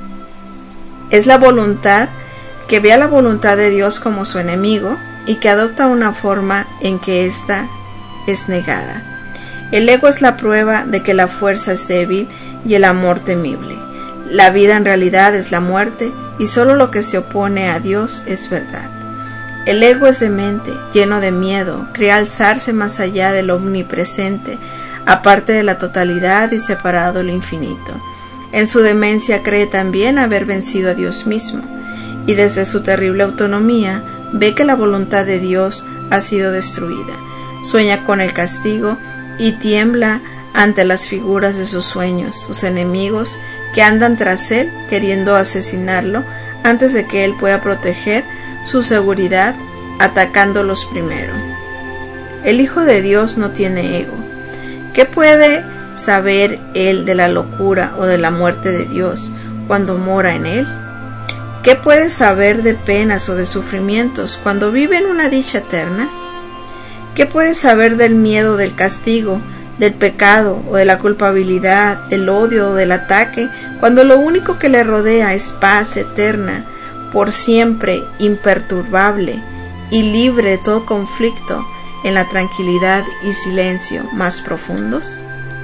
Es la voluntad que ve a la voluntad de Dios como su enemigo y que adopta una forma en que ésta es negada. El ego es la prueba de que la fuerza es débil y el amor temible. La vida en realidad es la muerte y solo lo que se opone a Dios es verdad. El ego es demente, lleno de miedo, cree alzarse más allá de lo omnipresente, aparte de la totalidad y separado del infinito. En su demencia cree también haber vencido a Dios mismo, y desde su terrible autonomía ve que la voluntad de Dios ha sido destruida. Sueña con el castigo y tiembla ante las figuras de sus sueños, sus enemigos que andan tras él queriendo asesinarlo antes de que él pueda proteger su seguridad atacándolos primero. El Hijo de Dios no tiene ego. ¿Qué puede saber él de la locura o de la muerte de Dios cuando mora en él? ¿Qué puede saber de penas o de sufrimientos cuando vive en una dicha eterna? ¿Qué puede saber del miedo, del castigo, del pecado o de la culpabilidad, del odio o del ataque, cuando lo único que le rodea es paz eterna, por siempre imperturbable y libre de todo conflicto en la tranquilidad y silencio más profundos?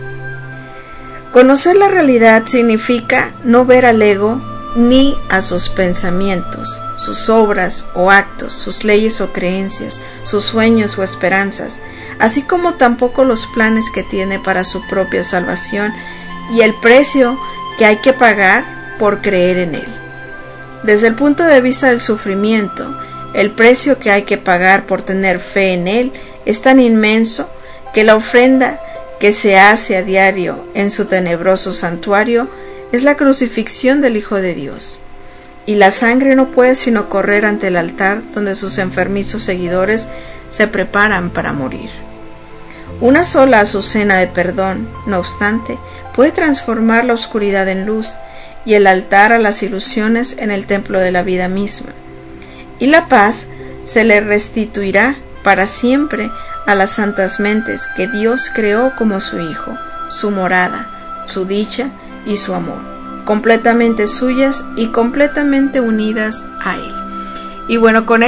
Conocer la realidad significa no ver al ego ni a sus pensamientos, sus obras o actos, sus leyes o creencias, sus sueños o esperanzas, así como tampoco los planes que tiene para su propia salvación y el precio que hay que pagar por creer en él. Desde el punto de vista del sufrimiento, el precio que hay que pagar por tener fe en él es tan inmenso que la ofrenda que se hace a diario en su tenebroso santuario es la crucifixión del Hijo de Dios, y la sangre no puede sino correr ante el altar donde sus enfermizos seguidores se preparan para morir. Una sola azucena de perdón, no obstante, puede transformar la oscuridad en luz y el altar a las ilusiones en el templo de la vida misma, y la paz se le restituirá para siempre a las santas mentes que Dios creó como su Hijo, su morada, su dicha y su amor, completamente suyas y completamente unidas a él. Y bueno, con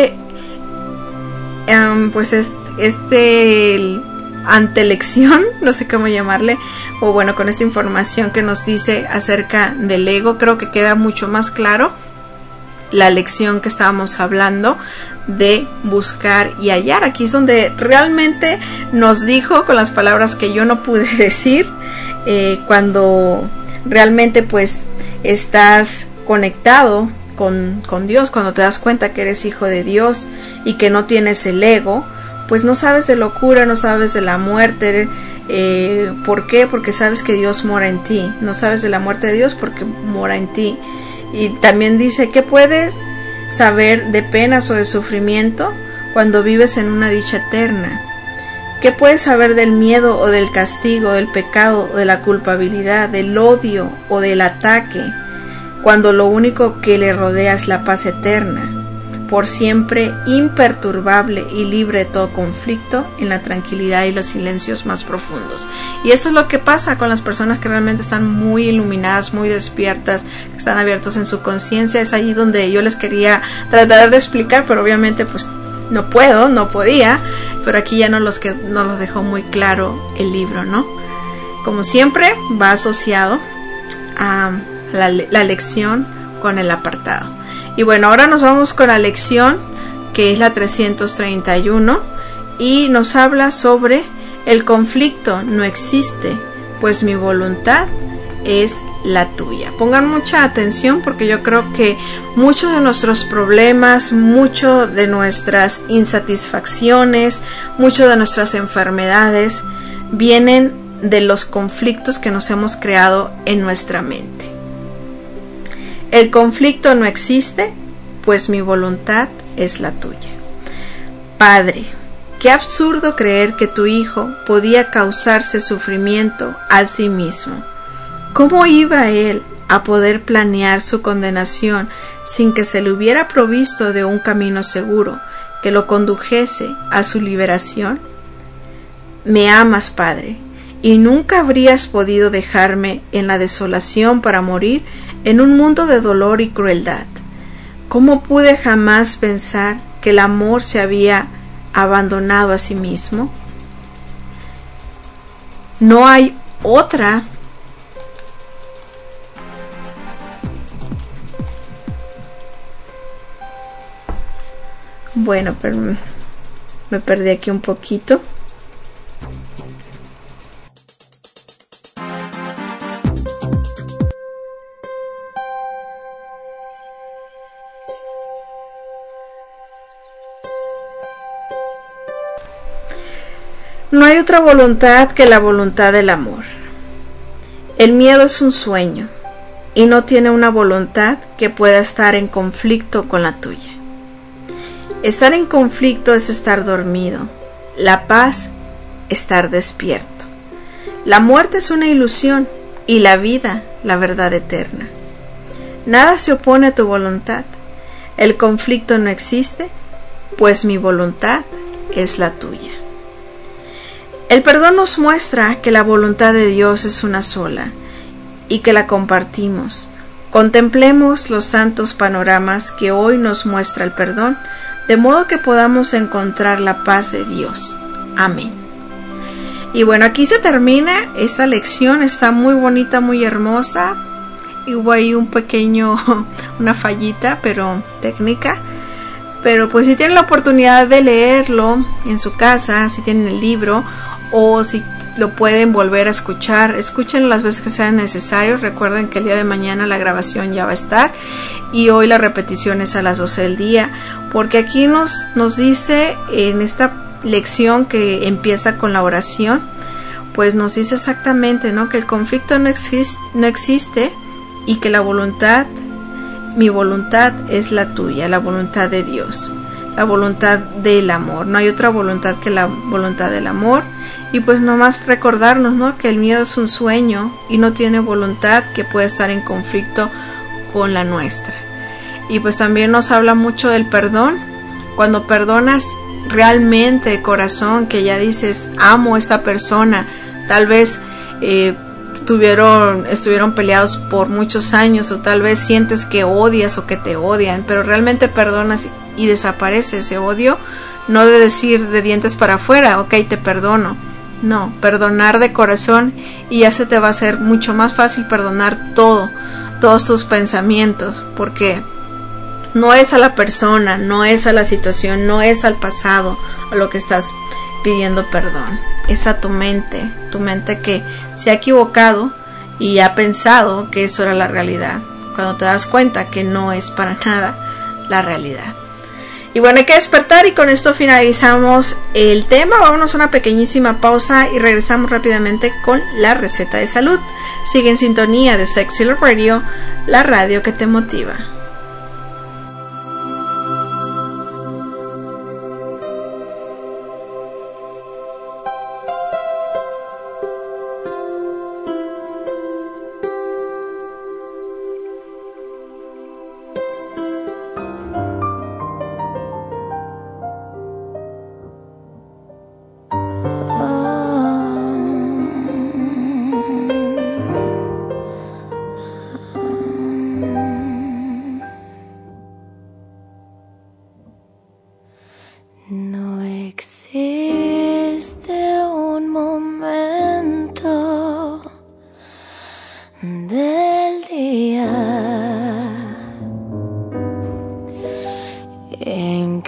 antelección, no sé cómo llamarle, o bueno, con esta información que nos dice acerca del ego, creo que queda mucho más claro la lección que estábamos hablando de buscar y hallar. Aquí es donde realmente nos dijo con las palabras que yo no pude decir, cuando realmente pues estás conectado con Dios, cuando te das cuenta que eres hijo de Dios y que no tienes el ego, pues no sabes de locura, no sabes de la muerte. ¿Por qué? Porque sabes que Dios mora en ti. No sabes de la muerte de Dios porque mora en ti. Y también dice que puedes saber de penas o de sufrimiento cuando vives en una dicha eterna. ¿Qué puedes saber del miedo o del castigo, del pecado o de la culpabilidad, del odio o del ataque, cuando lo único que le rodea es la paz eterna, por siempre imperturbable y libre de todo conflicto en la tranquilidad y los silencios más profundos? Y esto es lo que pasa con las personas que realmente están muy iluminadas, muy despiertas, que están abiertos en su conciencia. Es allí donde yo les quería tratar de explicar, pero obviamente pues no podía, pero aquí ya nos lo dejó muy claro el libro, ¿no? Como siempre va asociado a la lección con el apartado. Y bueno, ahora nos vamos con la lección que es la 331, y nos habla sobre el conflicto no existe, pues mi voluntad es la tuya. Pongan mucha atención porque yo creo que muchos de nuestros problemas, mucho de nuestras insatisfacciones, mucho de nuestras enfermedades vienen de los conflictos que nos hemos creado en nuestra mente. El conflicto no existe, pues mi voluntad es la tuya. Padre, qué absurdo creer que tu hijo podía causarse sufrimiento a sí mismo. ¿Cómo iba él a poder planear su condenación sin que se le hubiera provisto de un camino seguro que lo condujese a su liberación? Me amas, Padre, y nunca habrías podido dejarme en la desolación para morir en un mundo de dolor y crueldad. ¿Cómo pude jamás pensar que el amor se había abandonado a sí mismo? No hay otra Bueno, pero me perdí aquí un poquito. No hay otra voluntad que la voluntad del amor. El miedo es un sueño y no tiene una voluntad que pueda estar en conflicto con la tuya. Estar en conflicto es estar dormido. La paz, estar despierto. La muerte es una ilusión y la vida, la verdad eterna. Nada se opone a tu voluntad. El conflicto no existe, pues mi voluntad es la tuya. El perdón nos muestra que la voluntad de Dios es una sola y que la compartimos. Contemplemos los santos panoramas que hoy nos muestra el perdón, de modo que podamos encontrar la paz de Dios. Amén. Y bueno, aquí se termina esta lección. Está muy bonita, muy hermosa. Y hubo ahí una fallita, pero técnica. Pero pues si tienen la oportunidad de leerlo en su casa, si tienen el libro, o si lo pueden volver a escuchar, escuchen las veces que sean necesarios. Recuerden que el día de mañana la grabación ya va a estar y hoy la repetición es a las 12 del día, porque aquí nos dice en esta lección que empieza con la oración, pues nos dice exactamente, ¿no?, que el conflicto no existe y que la voluntad, mi voluntad es la tuya, la voluntad de Dios, la voluntad del amor. No hay otra voluntad que la voluntad del amor. Y pues nomás recordarnos, ¿no?, que el miedo es un sueño y no tiene voluntad que pueda estar en conflicto con la nuestra. Y pues también nos habla mucho del perdón. Cuando perdonas realmente de corazón, que ya dices, amo a esta persona, tal vez estuvieron peleados por muchos años, o tal vez sientes que odias o que te odian, pero realmente perdonas y desaparece ese odio. No de decir de dientes para afuera, ok, te perdono. No, perdonar de corazón, y ya se te va a hacer mucho más fácil perdonar todos tus pensamientos, porque no es a la persona, no es a la situación, no es al pasado a lo que estás pidiendo perdón. Es a tu mente que se ha equivocado y ha pensado que eso era la realidad, cuando te das cuenta que no es para nada la realidad. Y bueno, hay que despertar, y con esto finalizamos el tema. Vámonos a una pequeñísima pausa y regresamos rápidamente con la receta de salud. Sigue en sintonía de Sexy Love Radio, la radio que te motiva.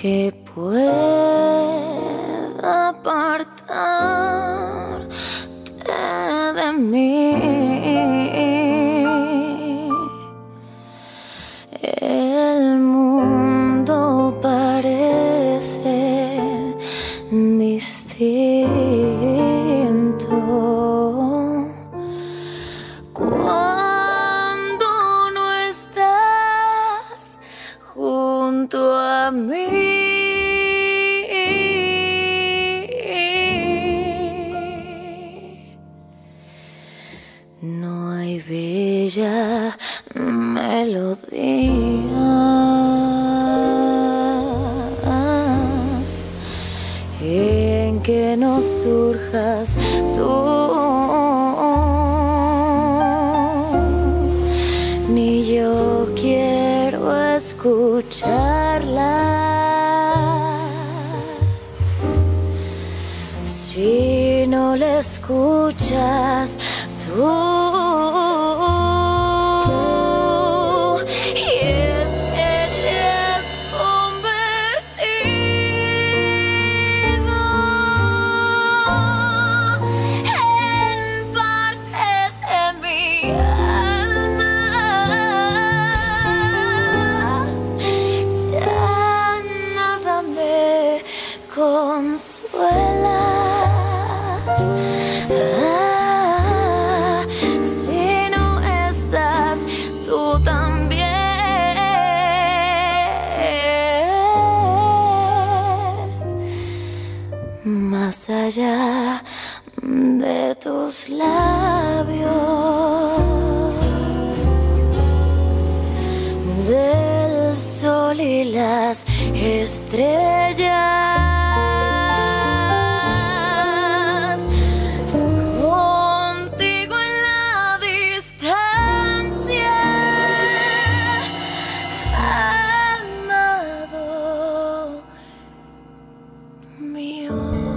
que pueda apartarte de mí. El mundo parece distinto cuando no estás junto a mí. No hay bella melodía en que no surjas tú, ni yo quiero escucharla. Si no la escuchas tú, y es que te has convertido en parte de mi alma. Ya nada me consuela. Si no estás tú también, más allá de tus labios, del sol y las estrellas. Contigo en la distancia, amado mío.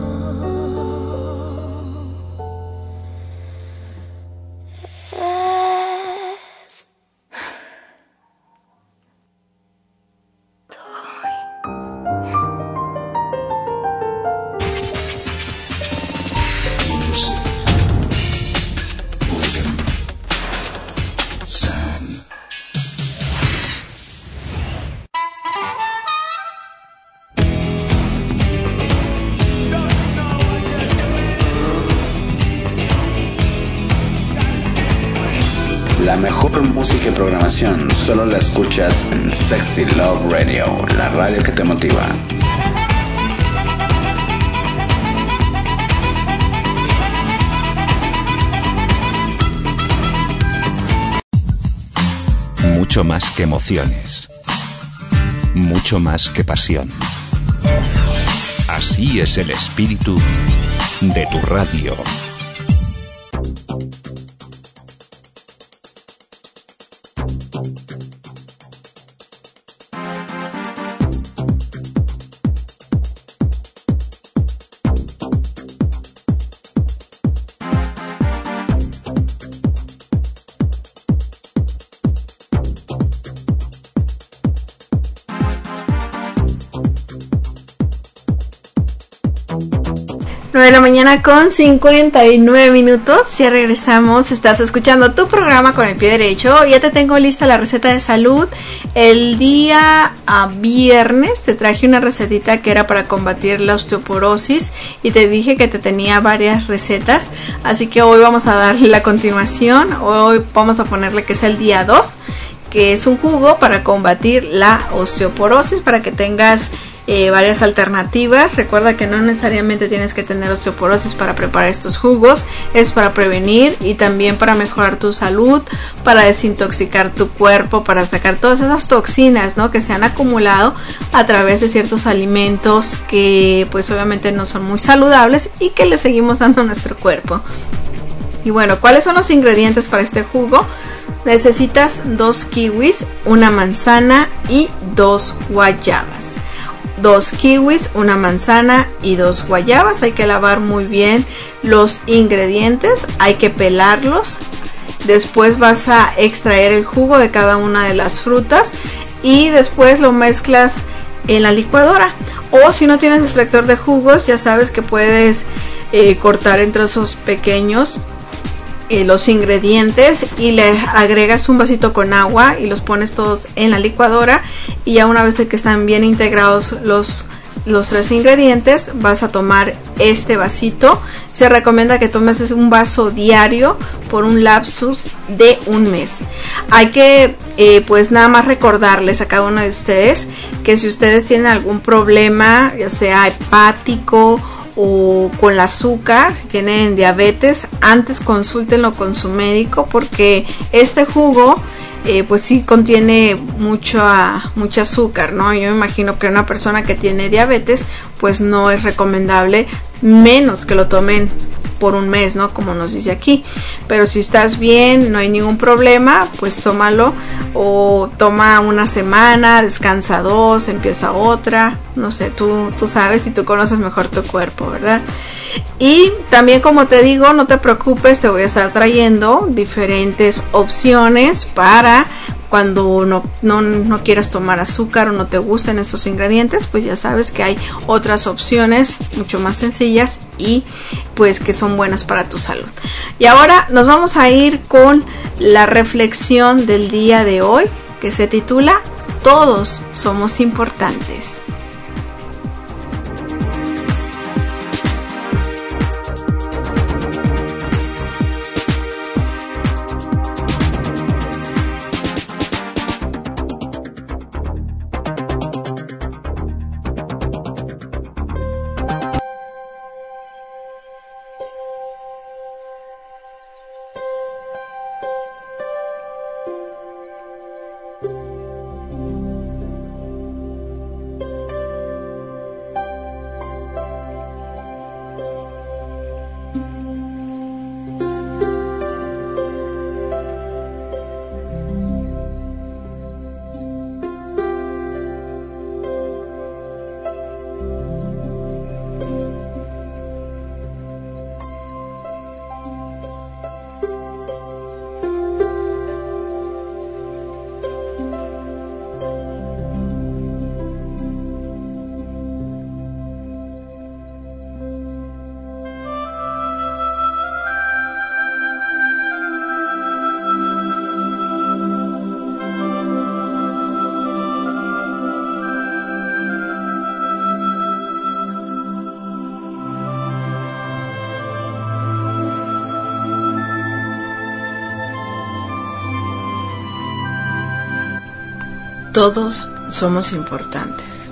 La mejor música y programación solo la escuchas en Sexy Love Radio, la radio que te motiva. Mucho más que emociones, mucho más que pasión. Así es el espíritu de tu radio. De la mañana con 59 minutos. Ya regresamos. Estás escuchando tu programa Con el Pie Derecho. Ya te tengo lista la receta de salud. El día viernes te traje una recetita que era para combatir la osteoporosis y te dije que te tenía varias recetas, así que hoy vamos a darle la continuación. Hoy vamos a ponerle que es el día 2, que es un jugo para combatir la osteoporosis, para que tengas varias alternativas. Recuerda que no necesariamente tienes que tener osteoporosis para preparar estos jugos, es para prevenir y también para mejorar tu salud, para desintoxicar tu cuerpo, para sacar todas esas toxinas, ¿no?, que se han acumulado a través de ciertos alimentos que pues obviamente no son muy saludables y que le seguimos dando a nuestro cuerpo. Y bueno, ¿cuáles son los ingredientes para este jugo? Necesitas 2 kiwis, una manzana y 2 guayabas. 2 kiwis, una manzana y 2 guayabas. Hay que lavar muy bien los ingredientes, hay que pelarlos. Después vas a extraer el jugo de cada una de las frutas y después lo mezclas en la licuadora. O si no tienes extractor de jugos, ya sabes que puedes cortar en trozos pequeños los ingredientes y le agregas un vasito con agua y los pones todos en la licuadora, y ya una vez que están bien integrados los 3 ingredientes, vas a tomar este vasito. Se recomienda que tomes un vaso diario por un lapsus de un mes. Hay que pues nada más recordarles a cada uno de ustedes que si ustedes tienen algún problema, ya sea hepático o con el azúcar, si tienen diabetes, antes consúltenlo con su médico, porque este jugo pues sí contiene mucho azúcar, ¿no? Yo me imagino que una persona que tiene diabetes, pues no es recomendable, menos que lo tomen por un mes, ¿no? Como nos dice aquí. Pero si estás bien, no hay ningún problema, pues tómalo, o toma una semana, descansa 2, empieza otra, no sé, tú sabes y tú conoces mejor tu cuerpo, ¿verdad? Y también, como te digo, no te preocupes, te voy a estar trayendo diferentes opciones para cuando no quieras tomar azúcar o no te gusten esos ingredientes, pues ya sabes que hay otras opciones mucho más sencillas y pues que son buenas para tu salud. Y ahora nos vamos a ir con la reflexión del día de hoy, que se titula Todos somos importantes. Todos somos importantes.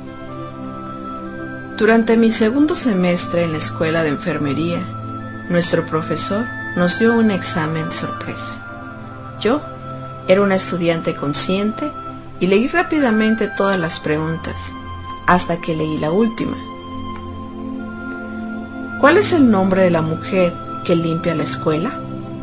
Durante mi segundo semestre en la escuela de enfermería, nuestro profesor nos dio un examen sorpresa. Yo era una estudiante consciente y leí rápidamente todas las preguntas, hasta que leí la última. ¿Cuál es el nombre de la mujer que limpia la escuela?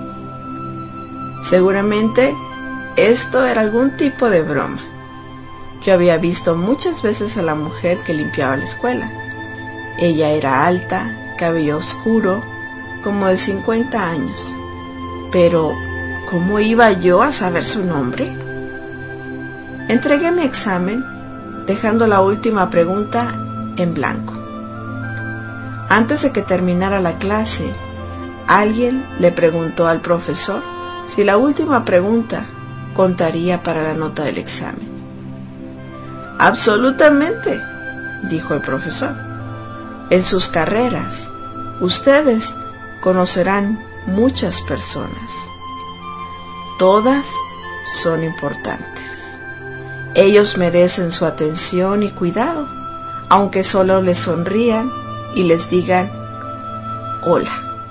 Seguramente esto era algún tipo de broma. Yo había visto muchas veces a la mujer que limpiaba la escuela. Ella era alta, cabello oscuro, como de 50 años. Pero, ¿cómo iba yo a saber su nombre? Entregué mi examen, dejando la última pregunta en blanco. Antes de que terminara la clase, alguien le preguntó al profesor si la última pregunta contaría para la nota del examen. Absolutamente, dijo el profesor. En sus carreras, ustedes conocerán muchas personas. Todas son importantes. Ellos merecen su atención y cuidado, aunque solo les sonrían y les digan hola.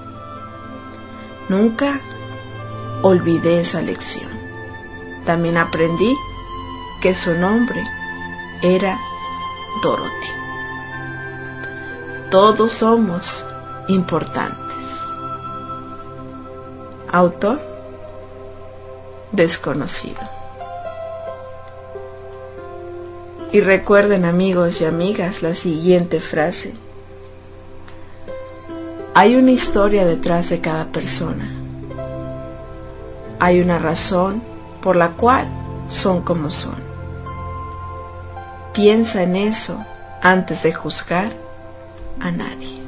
Nunca olvidé esa lección. También aprendí que su nombre era Dorothy. Todos somos importantes. Autor desconocido. Y recuerden, amigos y amigas, la siguiente frase. Hay una historia detrás de cada persona. Hay una razón por la cual son como son. Piensa en eso antes de juzgar a nadie.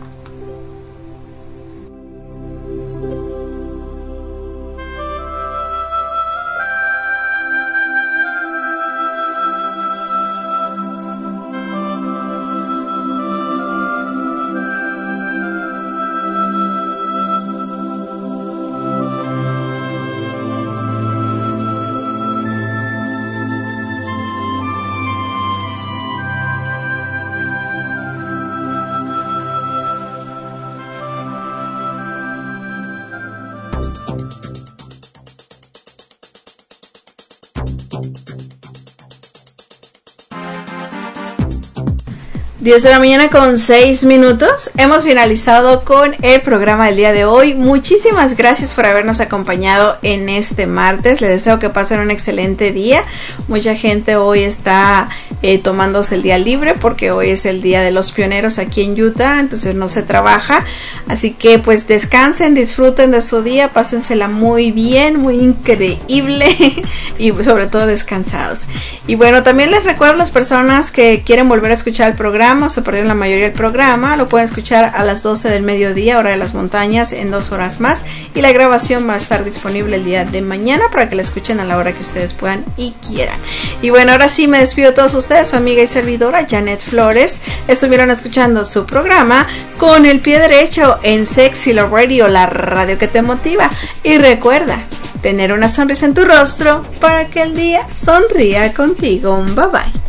Diez de la mañana con 6 minutos. Hemos finalizado con el programa del día de hoy. Muchísimas gracias por habernos acompañado en este martes. Les deseo que pasen un excelente día. Mucha gente hoy está tomándose el día libre porque hoy es el día de los pioneros aquí en Utah, entonces no se trabaja. Así que pues descansen, disfruten de su día, pásensela muy bien, muy increíble y sobre todo descansados. Y bueno, también les recuerdo a las personas que quieren volver a escuchar el programa o se perdieron la mayoría del programa, lo pueden escuchar a las 12 del mediodía, hora de las montañas, en 2 horas más, y la grabación va a estar disponible el día de mañana para que la escuchen a la hora que ustedes puedan y quieran. Y bueno, ahora sí me despido de todos ustedes, su amiga y servidora Janet Flores. Estuvieron escuchando su programa Con el Pie Derecho en Sexy Love Radio, la radio que te motiva. Y recuerda, tener una sonrisa en tu rostro para que el día sonría contigo. Bye bye.